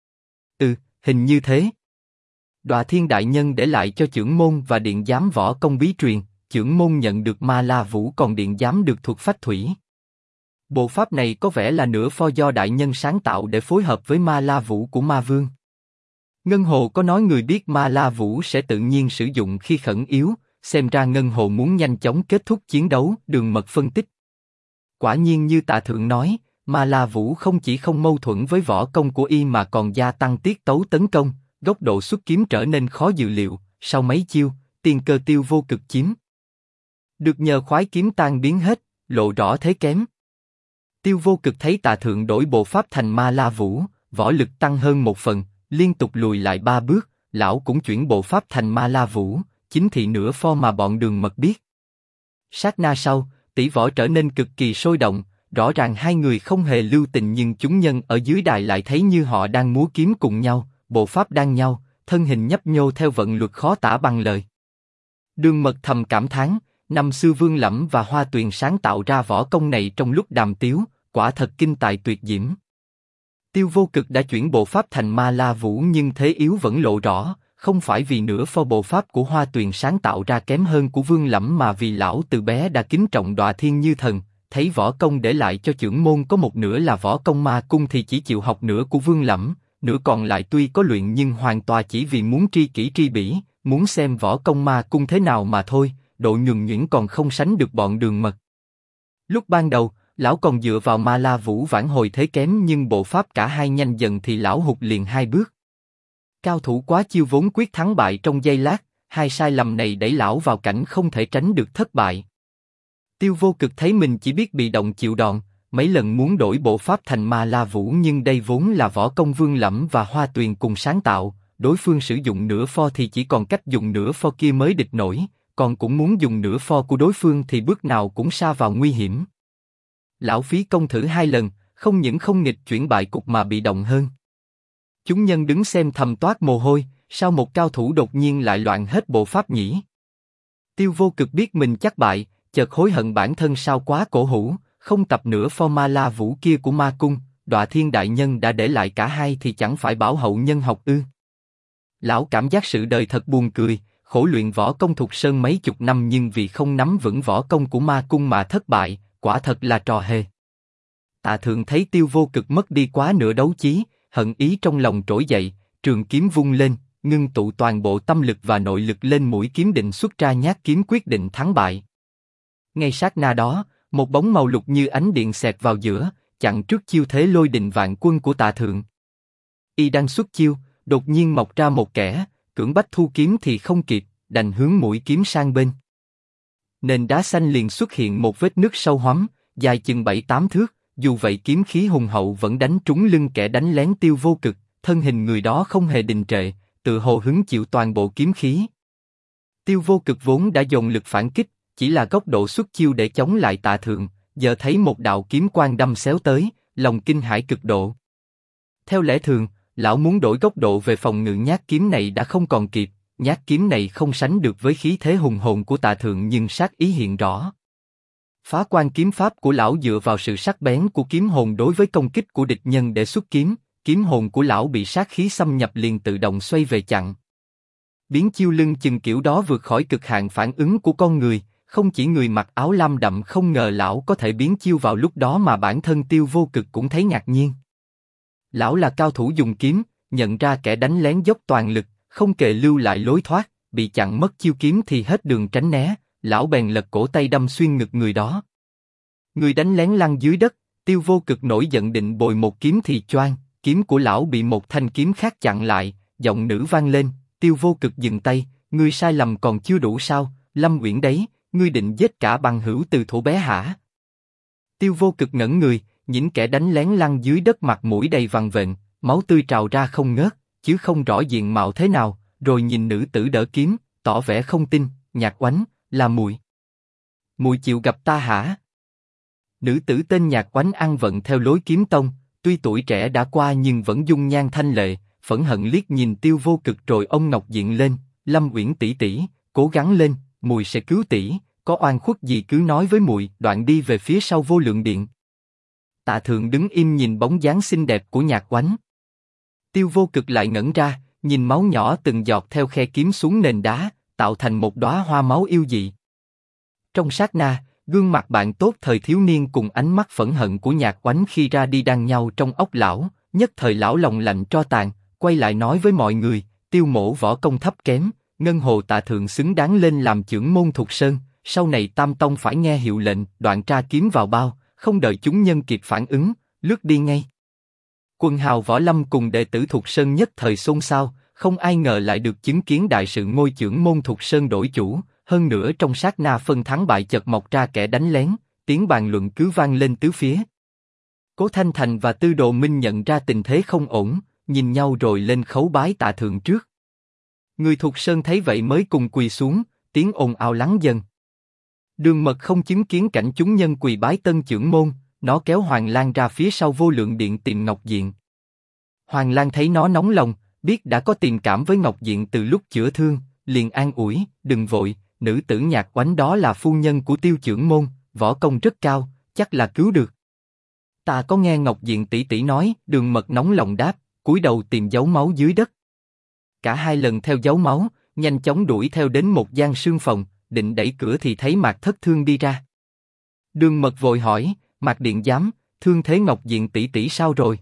Hình như thế. Đọa Thiên đại nhân để lại cho chưởng môn và điện giám võ công bí truyền, chưởng môn nhận được Ma La Vũ còn điện giám được thuật phách thủy. Bộ pháp này có vẻ là nửa pho do đại nhân sáng tạo để phối hợp với Ma La Vũ của Ma Vương. Ngân Hồ có nói người biết Ma La Vũ sẽ tự nhiên sử dụng khi khẩn yếu, xem ra Ngân Hồ muốn nhanh chóng kết thúc chiến đấu. Đường Mật phân tích. Quả nhiên như Tạ Thượng nói, Ma La Vũ không chỉ không mâu thuẫn với võ công của y mà còn gia tăng tiết tấu tấn công, góc độ xuất kiếm trở nên khó dự liệu. Sau mấy chiêu, tiên cơ Tiêu Vô Cực chiếm được nhờ khoái kiếm tan biến hết, lộ rõ thế kém. Tiêu Vô Cực thấy Tạ Thượng đổi bộ pháp thành Ma La Vũ, võ lực tăng hơn 1 phần, liên tục lùi lại 3 bước, lão cũng chuyển bộ pháp thành Ma La Vũ, chính thị nửa pho mà bọn Đường Mật biết. Sát na sau, tỷ võ trở nên cực kỳ sôi động, rõ ràng hai người không hề lưu tình nhưng chúng nhân ở dưới đài lại thấy như họ đang múa kiếm cùng nhau, bộ pháp đan nhau, thân hình nhấp nhô theo vận luật khó tả bằng lời. Đường Mật thầm cảm thán, năm xưa Vương Lẫm và Hoa Tuyền sáng tạo ra võ công này trong lúc đàm tiếu, quả thật kinh tài tuyệt diễm. Tiêu Vô Cực đã chuyển bộ pháp thành Ma La Vũ nhưng thế yếu vẫn lộ rõ, không phải vì nửa pho bộ pháp của Hoa Tuyền sáng tạo ra kém hơn của Vương Lẫm mà vì lão từ bé đã kính trọng Đọa Thiên như thần, thấy võ công để lại cho chưởng môn có một nửa là võ công ma cung thì chỉ chịu học nửa của Vương Lẫm, nửa còn lại tuy có luyện nhưng hoàn toàn chỉ vì muốn tri kỷ tri bỉ, muốn xem võ công ma cung thế nào mà thôi, độ nhuần nhuyễn còn không sánh được bọn Đường Mật. Lúc ban đầu, lão còn dựa vào Ma La Vũ vãn hồi thế kém nhưng bộ pháp cả hai nhanh dần thì lão hụt liền 2 bước. Cao thủ quá chiêu vốn quyết thắng bại trong giây lát, hai sai lầm này đẩy lão vào cảnh không thể tránh được thất bại. Tiêu Vô Cực thấy mình chỉ biết bị động chịu đòn, mấy lần muốn đổi bộ pháp thành Ma La Vũ nhưng đây vốn là võ công Vương Lẫm và Hoa Tuyền cùng sáng tạo, đối phương sử dụng nửa pho thì chỉ còn cách dùng nửa pho kia mới địch nổi, còn cũng muốn dùng nửa pho của đối phương thì bước nào cũng sa vào nguy hiểm. Lão phí công thử hai lần, không những không nghịch chuyển bại cục mà bị động hơn. Chúng nhân đứng xem thầm toát mồ hôi, sao một cao thủ đột nhiên lại loạn hết bộ pháp nhỉ? Tiêu Vô Cực biết mình chắc bại, chợt hối hận bản thân sao quá cổ hủ, không tập nửa pho Ma La Vũ kia của Ma Cung, Đọa Thiên đại nhân đã để lại cả hai thì chẳng phải bảo hậu nhân học ư? Lão cảm giác sự đời thật buồn cười, khổ luyện võ công Thục Sơn mấy chục năm nhưng vì không nắm vững võ công của Ma Cung mà thất bại, quả thật là trò hề. Tạ Thượng thấy Tiêu Vô Cực mất đi quá nửa đấu chí, hận ý trong lòng trỗi dậy, trường kiếm vung lên, ngưng tụ toàn bộ tâm lực và nội lực lên mũi kiếm định xuất ra nhát kiếm quyết định thắng bại. Ngay sát na đó, một bóng màu lục như ánh điện xẹt vào giữa, chặn trước chiêu thế lôi đình vạn quân của Tạ Thượng. Y đang xuất chiêu, đột nhiên mọc ra một kẻ, cưỡng bách thu kiếm thì không kịp, đành hướng mũi kiếm sang bên. Nền đá xanh liền xuất hiện một vết nứt sâu hoắm, dài chừng 7-8 thước, dù vậy kiếm khí hùng hậu vẫn đánh trúng lưng kẻ đánh lén Tiêu Vô Cực, thân hình người đó không hề đình trệ, tự hồ hứng chịu toàn bộ kiếm khí. Tiêu Vô Cực vốn đã dồn lực phản kích, chỉ là góc độ xuất chiêu để chống lại Tạ Thượng, giờ thấy một đạo kiếm quang đâm xéo tới, lòng kinh hãi cực độ. Theo lẽ thường, lão muốn đổi góc độ về phòng ngự nhát kiếm này đã không còn kịp, nhát kiếm này không sánh được với khí thế hùng hồn của Tạ Thượng nhưng sát ý hiện rõ. Phá quan kiếm pháp của lão dựa vào sự sắc bén của kiếm hồn đối với công kích của địch nhân để xuất kiếm, kiếm hồn của lão bị sát khí xâm nhập liền tự động xoay về chặn. Biến chiêu lưng chừng kiểu đó vượt khỏi cực hạn phản ứng của con người, không chỉ người mặc áo lam đậm không ngờ lão có thể biến chiêu vào lúc đó mà bản thân Tiêu Vô Cực cũng thấy ngạc nhiên. Lão là cao thủ dùng kiếm, nhận ra kẻ đánh lén dốc toàn lực, không kề lưu lại lối thoát, bị chặn mất chiêu kiếm thì hết đường tránh né, lão bèn lật cổ tay đâm xuyên ngực người đó. Người đánh lén lăn dưới đất, Tiêu Vô Cực nổi giận định bồi một kiếm thì choang, kiếm của lão bị một thanh kiếm khác chặn lại, giọng nữ vang lên, Tiêu Vô Cực dừng tay, ngươi sai lầm còn chưa đủ sao, Lâm Uyển đấy, ngươi định giết cả bằng hữu từ thuở bé hả? Tiêu Vô Cực ngẩn người, nhìn kẻ đánh lén lăn dưới đất mặt mũi đầy vằn vện, máu tươi trào ra không ngớt, chứ không rõ diện mạo thế nào, rồi nhìn nữ tử đỡ kiếm, tỏ vẻ không tin, Nhạc Oánh, là muội. Muội chịu gặp ta hả? Nữ tử tên Nhạc Oánh ăn vận theo lối kiếm tông, tuy tuổi trẻ đã qua nhưng vẫn dung nhan thanh lệ, phẫn hận liếc nhìn Tiêu Vô Cực rồi ông ngọc diện lên, Lâm Uyển tỷ tỷ, cố gắng lên, muội sẽ cứu tỷ, có oan khuất gì cứ nói với muội. Đoạn đi về phía sau Vô Lượng Điện. Tạ Thượng đứng im nhìn bóng dáng xinh đẹp của Nhạc Oánh. Tiêu Vô Cực lại ngẩn ra, nhìn máu nhỏ từng giọt theo khe kiếm xuống nền đá, tạo thành một đóa hoa máu yêu dị. Trong sát na, gương mặt bạn tốt thời thiếu niên cùng ánh mắt phẫn hận của Nhạc Oánh khi ra đi đan nhau trong óc lão, nhất thời lão lòng lạnh tro tàn, quay lại nói với mọi người, Tiêu mỗ võ công thấp kém, ngân hồ Tạ Thượng xứng đáng lên làm chưởng môn Thục Sơn, sau này Tam Tông phải nghe hiệu lệnh, đoạn tra kiếm vào bao, không đợi chúng nhân kịp phản ứng, lướt đi ngay. Quần hào võ lâm cùng đệ tử Thục Sơn nhất thời xôn xao, không ai ngờ lại được chứng kiến đại sự ngôi chưởng môn Thục Sơn đổi chủ, hơn nữa trong sát na phân thắng bại chợt mọc ra kẻ đánh lén, tiếng bàn luận cứ vang lên tứ phía. Cố Thanh Thành và Tư Đồ Minh nhận ra tình thế không ổn, nhìn nhau rồi lên khấu bái Tạ Thượng trước. Người Thục Sơn thấy vậy mới cùng quỳ xuống, tiếng ồn ào lắng dần. Đường Mật không chứng kiến cảnh chúng nhân quỳ bái tân chưởng môn, nó kéo Hoàng Lan ra phía sau Vô Lượng Điện tìm Ngọc Diện. Hoàng Lan thấy nó nóng lòng, biết đã có tình cảm với Ngọc Diện từ lúc chữa thương, liền an ủi, đừng vội, nữ tử Nhạc Oánh đó là phu nhân của Tiêu chưởng môn, võ công rất cao, chắc là cứu được. Ta có nghe Ngọc Diện tỷ tỷ nói, Đường Mật nóng lòng đáp, cúi đầu tìm dấu máu dưới đất. Cả hai lần theo dấu máu, nhanh chóng đuổi theo đến một gian sương phòng, định đẩy cửa thì thấy Mạc Thất Thương đi ra. Đường Mật vội hỏi, Mạc điện giám, thương thế Ngọc Diện tỷ tỷ sao rồi?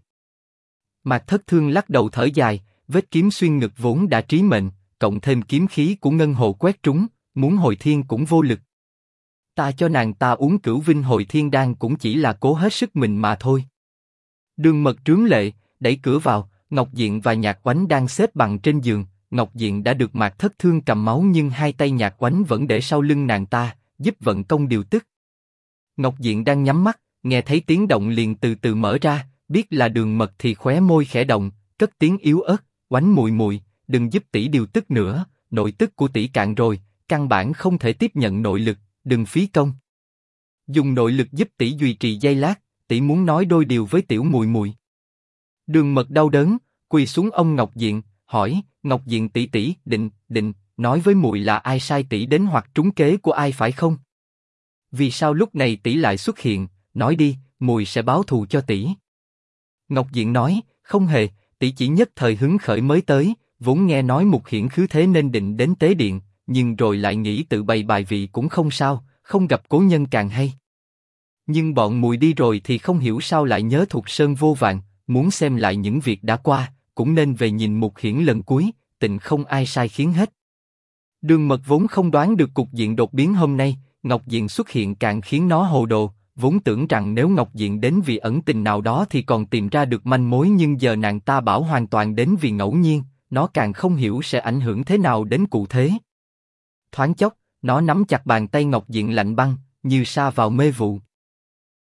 Mạc Thất Thương lắc đầu thở dài, vết kiếm xuyên ngực vốn đã trí mệnh, cộng thêm kiếm khí của ngân hồ quét trúng, muốn hồi thiên cũng vô lực. Ta cho nàng ta uống Cửu Vinh hồi thiên đan cũng chỉ là cố hết sức mình mà thôi. Đường Mật trướng lệ, đẩy cửa vào, Ngọc Diện và Nhạc Oánh đang xếp bằng trên giường, Ngọc Diện đã được Mạc Thất Thương cầm máu nhưng hai tay Nhạc Oánh vẫn để sau lưng nàng ta, giúp vận công điều tức. Ngọc Diện đang nhắm mắt, nghe thấy tiếng động liền từ từ mở ra, biết là Đường Mật thì khóe môi khẽ động, cất tiếng yếu ớt, Oánh muội muội, đừng giúp tỷ điều tức nữa, nội tức của tỷ cạn rồi, căn bản không thể tiếp nhận nội lực, đừng phí công. Dùng nội lực giúp tỷ duy trì giây lát, tỷ muốn nói đôi điều với tiểu muội muội. Đường Mật đau đớn, quỳ xuống ông Ngọc Diện, hỏi, Ngọc Diện tỷ tỷ, định, nói với muội là ai sai tỷ đến hoặc trúng kế của ai phải không? Vì sao lúc này tỷ lại xuất hiện, nói đi, muội sẽ báo thù cho tỷ. Ngọc Diện nói, không hề, tỷ chỉ nhất thời hứng khởi mới tới, vốn nghe nói Mục Hiển khứ thế nên định đến tế điện, nhưng rồi lại nghĩ tự bày bài vị cũng không sao, không gặp cố nhân càng hay. Nhưng bọn muội đi rồi thì không hiểu sao lại nhớ Thục Sơn vô vàn, muốn xem lại những việc đã qua, cũng nên về nhìn Mục Hiển lần cuối, tịnh không ai sai khiến hết. Đường Mật vốn không đoán được cục diện đột biến hôm nay, Ngọc Diện xuất hiện càng khiến nó hồ đồ, vốn tưởng rằng nếu Ngọc Diện đến vì ẩn tình nào đó thì còn tìm ra được manh mối, nhưng giờ nàng ta bảo hoàn toàn đến vì ngẫu nhiên, nó càng không hiểu sẽ ảnh hưởng thế nào đến cụ thế. Thoáng chốc, nó nắm chặt bàn tay Ngọc Diện lạnh băng, như sa vào mê vụ.